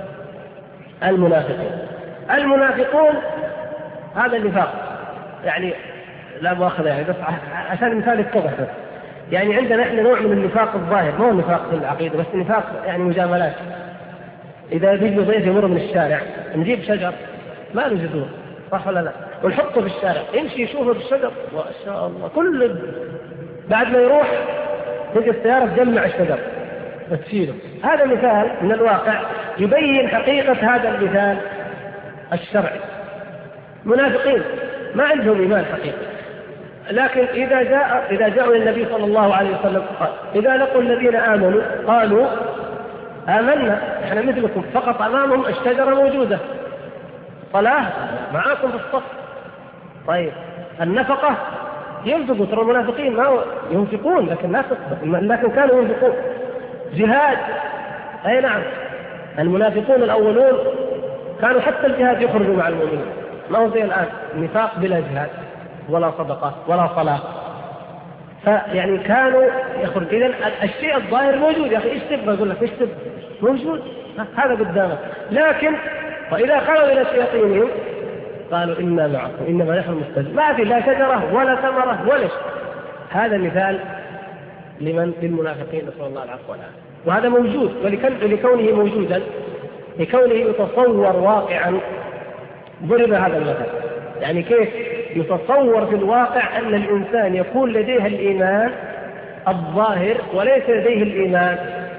المنافقون هذا النفاق، يعني لا مؤاخذة يعني بس عشان المثال يتضح. يعني عندنا احنا نوع من النفاق الظاهر، مو نفاق في العقيدة، بس نفاق يعني مجاملات. إذا بيجي ضيف يمر من الشارع نجيب شجر ما له جذور، صح ولا لا؟ ونحطه في الشارع يمشي يشوفه بالشجر ما شاء الله، كل بعد ما يروح تجي السيارة تجمع الشجر وتشيله. هذا مثال من الواقع يبين حقيقة هذا المثال الشرعي. منافقين ما عندهم إيمان حقيقي، لكن إذا جاءوا النبي صلى الله عليه وسلم قال: إذا لقوا الذين آمنوا قالوا آمنا، إحنا مثلكم، فقط أمامهم الشجرة موجودة، صلاة معاكم في الصف. طيب النفقة ينفقوا، ترى المنافقين ما ينفقون لكن كانوا ينفقون. جهاد، أي نعم، المنافقون الأولون كانوا حتى الجهاد يخرجوا مع المؤمنين، ما هو زي الآن نفاق بلا جهاد ولا صدقة ولا صلاة. فيعني كانوا يخرج. إذن الشيء الظاهر موجود، يا أخي إيش تبغى؟ أقول لك إيش تبغى؟ موجود، هذا قدامك. لكن وإذا خلوا إلى شياطينهم قالوا إنا معكم إنما نحن مستهزئون. ما في لا شجرة ولا ثمرة ولا شيء. هذا مثال للمنافقين، نسأل الله العفو والعافية. وهذا موجود، ولكونه موجودا، لكونه يتصور واقعا، ضرب هذا المثل. يعني كيف يتصور في الواقع أن الإنسان يكون لديه الإيمان الظاهر وليس لديه الإيمان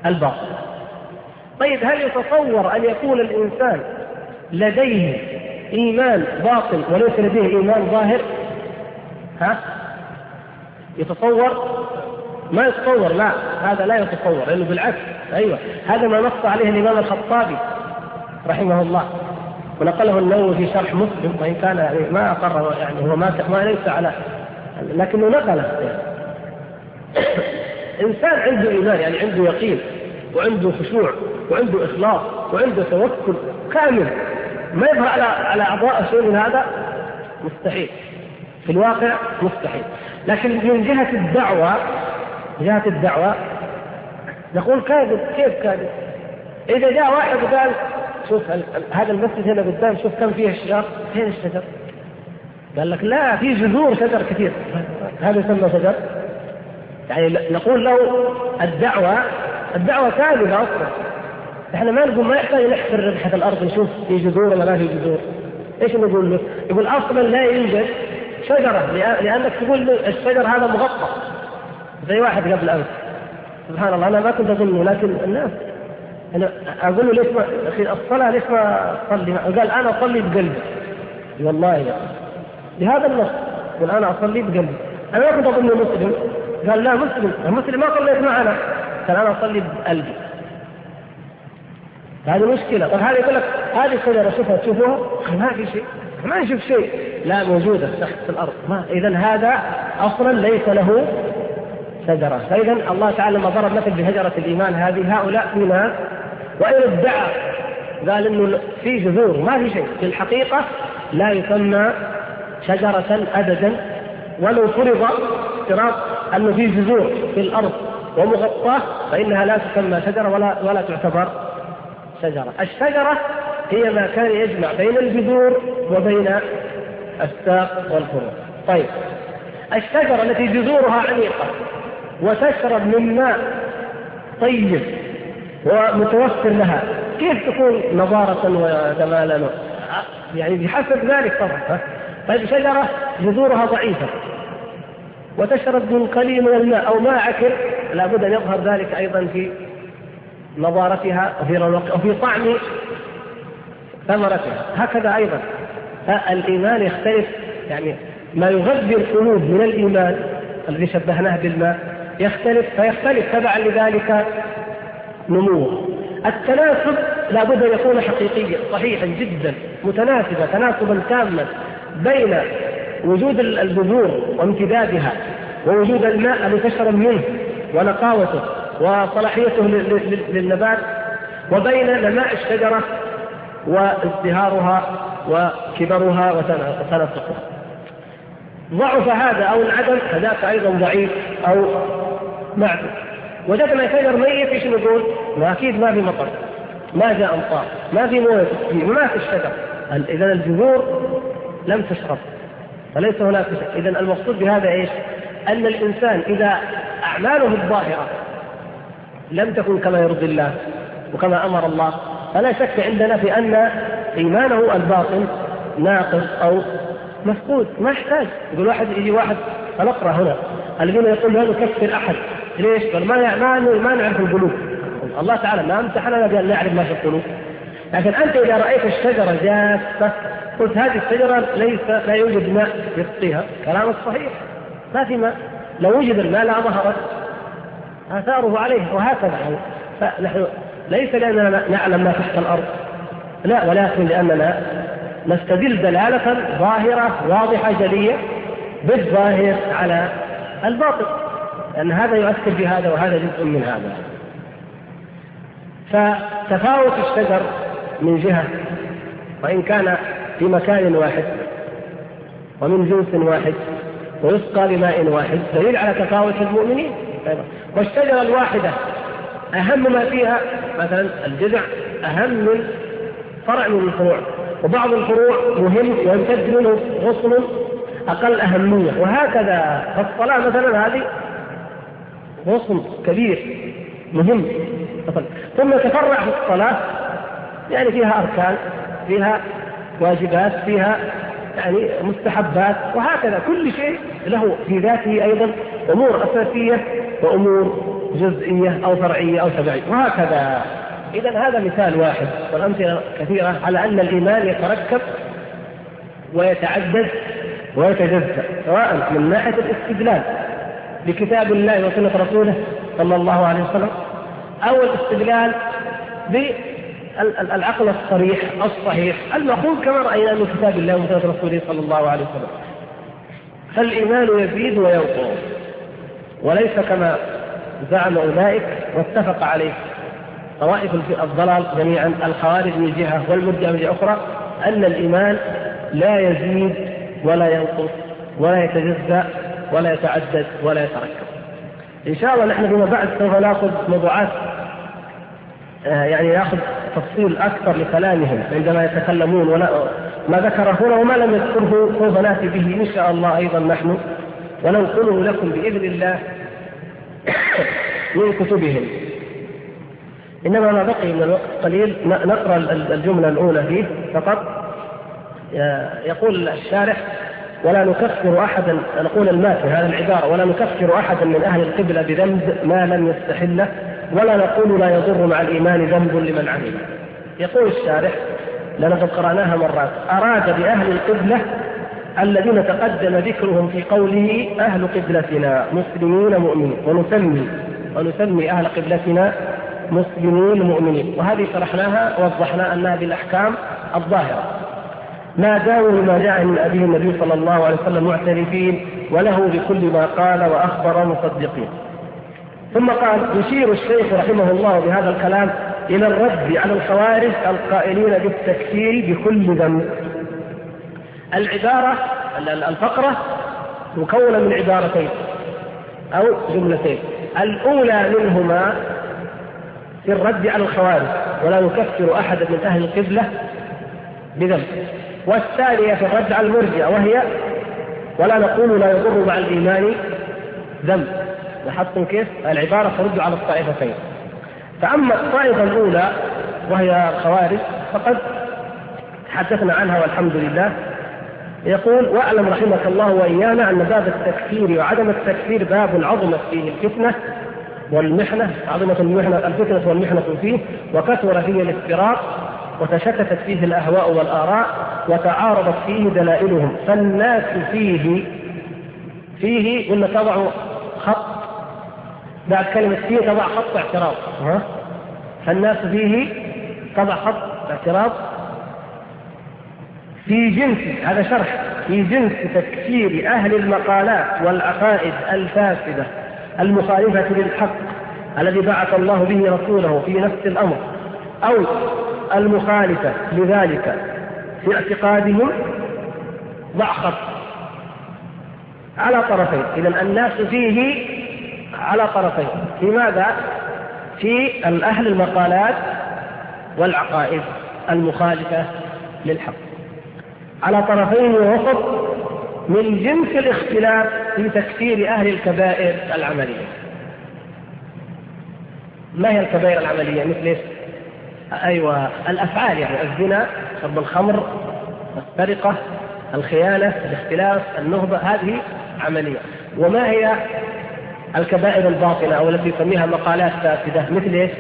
الباطل. طيب هل يتصور أن يكون الإنسان لديه إيمان باطن وليس لديه إيمان ظاهر؟ يتصور؟ ما يتصور، لا هذا لا يتصور، لأنه بالعكس أيوة هذا ما نص عليه الإمام الخطابي رحمه الله ونقله النووي في شرح مسلم، وإن كان يعني ما أقره، يعني هو ما ليس على، لكنه نقله. إنسان عنده إيمان، يعني عنده يقين وعنده خشوع وعنده إخلاص وعنده توكل كامل، ما يظهر على أعضاء شيء من هذا، مستحيل في الواقع، مستحيل. لكن من جهة الدعوة نقول كاذب. كيف كاذب؟ إذا جاء واحد وقال شوف هذا المسجد هنا قدام، شوف كم فيه أشجار، فين الشجر؟ قال لك لا، في جذور شجر كثير، هذا يسمى شجر؟ يعني نقول له الدعوة كاذبة أصلا. احنا ما نقول، ما يحتاج نحفر ربحة الأرض نشوف في جذور ولا ما في جذور. ايش نقول له؟ يقول أصلا لا يوجد شجرة، لأنك تقول له الشجر هذا مغطى. زي واحد قبل أمس سبحان الله، أنا ما كنت أظنه، لكن الناس أنا أقول له ليش ما أخي الصلاة ليش ما أصلي؟ قال أنا أصلي بقلبي. والله يا بهذا النص قال أنا أصلي بقلبي. أنا ما كنت أظنه مسلم. قال لا مسلم ما صليت معنا، قال أنا أصلي بقلبي. هذه مشكلة. طب هذا يقول لك هذه الشجرة تشوفوها؟ ما في شيء، ما نشوف شيء. لا موجودة تحت الأرض. إذن هذا أصلا ليس له شجرة. فإذا الله تعالى لما ضرب مثل بشجرة الإيمان هذه، هؤلاء في ناس وإن ادعى قال إنه في جذور، ما في شيء، في الحقيقة لا يسمى شجرة أبدا، ولو فرض افتراض أنه في جذور في الأرض ومغطاة فإنها لا تسمى شجرة ولا تعتبر شجرة. الشجرة هي ما كان يجمع بين الجذور وبين الساق والفروع. طيب الشجرة التي جذورها عميقة وتشرب من ماء طيب ومتوفر لها، كيف تكون نضارة وجمالا؟ يعني بحسب ذلك طبعا. طيب شجرة جذورها ضعيفة وتشرب من قليل من الماء أو ماء عكر، لابد أن يظهر ذلك أيضا في نضارتها وفي طعم ثمرتها. هكذا أيضا الإيمان يختلف، يعني ما يغذي القلوب من الإيمان الذي شبهناه بالماء فيختلف تبعا لذلك نموه. التناسب لابد أن يكون حقيقيا صحيحا جدا متناسبا تناسبا تاما بين وجود البذور وامتدادها ووجود الماء الذي تشرب منه ونقاوته وصلاحيته للنبات، وبين نماء الشجرة وازدهارها وكبرها وتناسقها. ضعف هذا أو انعدم فذاك أيضا ضعيف أو معدوم. وجدنا شجر ميت، ايش نقول؟ ما أكيد ما في مطر، ما جاء أمطار، ما في مويه تسقيه، ما في الشجر. إذن الجذور لم تشرب فليس هناك شيء. إذن المقصود بهذا ايش؟ أن الإنسان إذا أعماله الظاهرة لم تكن كما يرضي الله وكما أمر الله، فلا شك عندنا في أن إيمانه الباطن ناقص أو مفقود. ما يحتاج يقول يجي واحد فنقرأ هنا الذين يقول هذا كفر أحد، ليش؟ قال ما نعرف القلوب. الله تعالى ما امتحننا بأن نعرف ما في القلوب. لكن أنت إذا رأيت الشجرة جافة قلت هذه الشجرة لا يوجد ماء يسقيها، كلام صحيح، ما في ماء. لو وجد الماء لا ظهرت آثاره عليه. وهكذا فنحن ليس لأننا نعلم ما تحت الأرض، لا، ولكن لأننا نستدل دلالة ظاهرة واضحة جلية بالظاهر على الباطن، لأن هذا يؤثر بهذا وهذا جزء من هذا. فتفاوت الشجر من جهة وإن كان في مكان واحد ومن جنس واحد ويسقى بماء واحد دليل على تفاوت المؤمنين. والشجرة الواحدة أهم ما فيها مثلا الجذع أهم من فرع من الفروع، وبعض الفروع مهم ويمتد منه غصن أقل أهمية، وهكذا. فالصلاة مثلا هذه غصن كبير مهم ثم تفرع في الصلاة، يعني فيها أركان، فيها واجبات، فيها يعني مستحبات، وهكذا كل شيء له في ذاته أيضا أمور أساسية وأمور جزئية أو فرعية أو تبعية وهكذا. إذا هذا مثال واحد والأمثلة كثيرة على أن الإيمان يتركب ويتعدد ويتجزأ، سواء من ناحية الاستدلال بكتاب الله وسنة رسوله صلى الله عليه وسلم أو الاستدلال بالعقل الصريح الصحيح المأخوذ كما رأينا من كتاب الله وسنة رسوله صلى الله عليه وسلم. فالإيمان يزيد وينقص، وليس كما زعم أولئك واتفق عليه طوائف الضلال جميعا، الخوارج من جهة والمرجئة من جهة أخرى، أن الإيمان لا يزيد ولا ينقص ولا يتجزأ ولا يتعدد ولا يتركب. إن شاء الله نحن فيما بعد سوف نأخذ موضوعات يعني نأخذ تفصيل أكثر لكلامهم عندما يتكلمون، ولا ما ذكره هنا وما لم يذكره سوف نأتي به إن شاء الله أيضا نحن وننقله لكم بإذن الله من كتبهم. إنما ما بقي من الوقت قليل، نقرأ الجملة الأولى فيه فقط. يقول الشارح: ولا نكفر أحدا، نقول الماتن هذه العبارة: ولا نكفر أحدا من أهل القبلة بذنب ما لم يستحله، ولا نقول لا يضر مع الإيمان ذنب لمن عمله. يقول الشارح لأننا قد قرأناها مرات: أراد بأهل القبلة الذين تقدم ذكرهم في قوله أهل قبلتنا مسلمين مؤمنين، ونسمي أهل قبلتنا مسلمين مؤمنين، وهذه شرحناها ووضحنا أنها بالأحكام الظاهرة ما داووا ما جاء من أبيه النبي صلى الله عليه وسلم معترفين وله بكل ما قال وأخبر مصدقين. ثم قال: يشير الشيخ رحمه الله بهذا الكلام إلى الرد على الخوارج القائلين بالتكفير بكل ذنب. العبارة الفقرة مكونة من عبارتين أو جملتين، الأولى منهما في الرد على الخوارج ولا نكفر أحدا من أهل القبلة بذنب، والثانية في الرد على المرجئة وهي ولا نقول لا يضر مع الإيمان ذنب. لاحظتم كيف العبارة ترد على الطائفتين. فأما الطائفة الأولى وهي الخوارج فقد تحدثنا عنها والحمد لله. يقول: واعلم رحمك الله وإيانا أن باب التكفير وعدم التكفير باب عظمت فيه الفتنة والمحنة، عظمت الفتنة والمحنة فيه، وكثر فيه الافتراق، وتشتتت فيه الأهواء والآراء، وتعارضت فيه دلائلهم، فالناس فيه قلنا تضع خط بعد كلمة فيه تضع خط اعتراض، فالناس فيه تضع خط اعتراض في جنس، هذا شرح، في جنس تكفير أهل المقالات والعقائد الفاسدة المخالفة للحق الذي بعث الله به رسوله في نفس الأمر، أو المخالفة لذلك في اعتقادهم، ضع خط على طرفين. إذن الناس فيه على طرفين، في ماذا؟ في أهل المقالات والعقائد المخالفة للحق على طرفين وسط من جنس الاختلاف في تكفير أهل الكبائر العملية. ما هي الكبائر العملية؟ مثل أيوة الأفعال، يعني الزنا، شرب الخمر، السرقة، الخيانة، الاختلاف، النهبة، هذه عملية. وما هي الكبائر الباطنة أو التي يسميها مقالات فاسدة؟ مثل إيش؟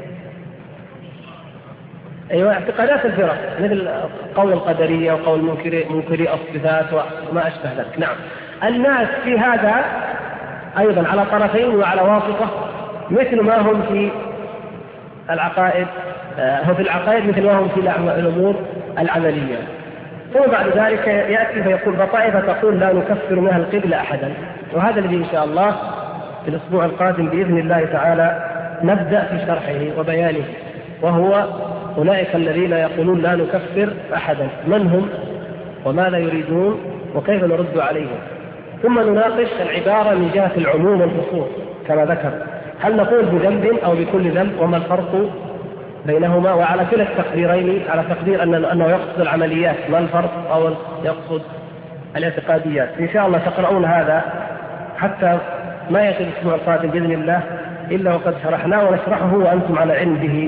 أيوة اعتقادات الفرق، مثل قول القدرية وقول منكري الصفات وما أشبه ذلك. نعم، الناس في هذا أيضا على طرفين وعلى واسطة، مثل ما هم في العقائد، هو في العقائد مثل ما هم في الأمور العملية. ثم بعد ذلك يأتي فيقول: بطائفة تقول لا نكفر من أهل القبلة أحدا. وهذا الذي إن شاء الله في الأسبوع القادم بإذن الله تعالى نبدأ في شرحه وبيانه، وهو أولئك الذين يقولون لا نكفر أحدا، من هم وماذا يريدون وكيف نرد عليهم. ثم نناقش العبارة من جهة العموم والخصوص كما ذكر، هل نقول بذنب أو بكل ذنب، وما الفرق بينهما، وعلى كلا التقديرين، على تقدير أنه يقصد العمليات ما الفرق، أو يقصد الاعتقاديات. إن شاء الله تقرؤون هذا حتى ما يأتي الأسبوع القادم بإذن الله إلا وقد شرحناه ونشرحه وأنتم على علم به.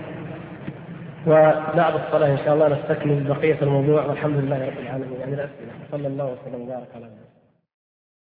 وبعد الصلاة إن شاء الله نستكمل بقية الموضوع، والحمد لله رب العالمين. يعني الأسئلة. صلى الله وسلم وبارك على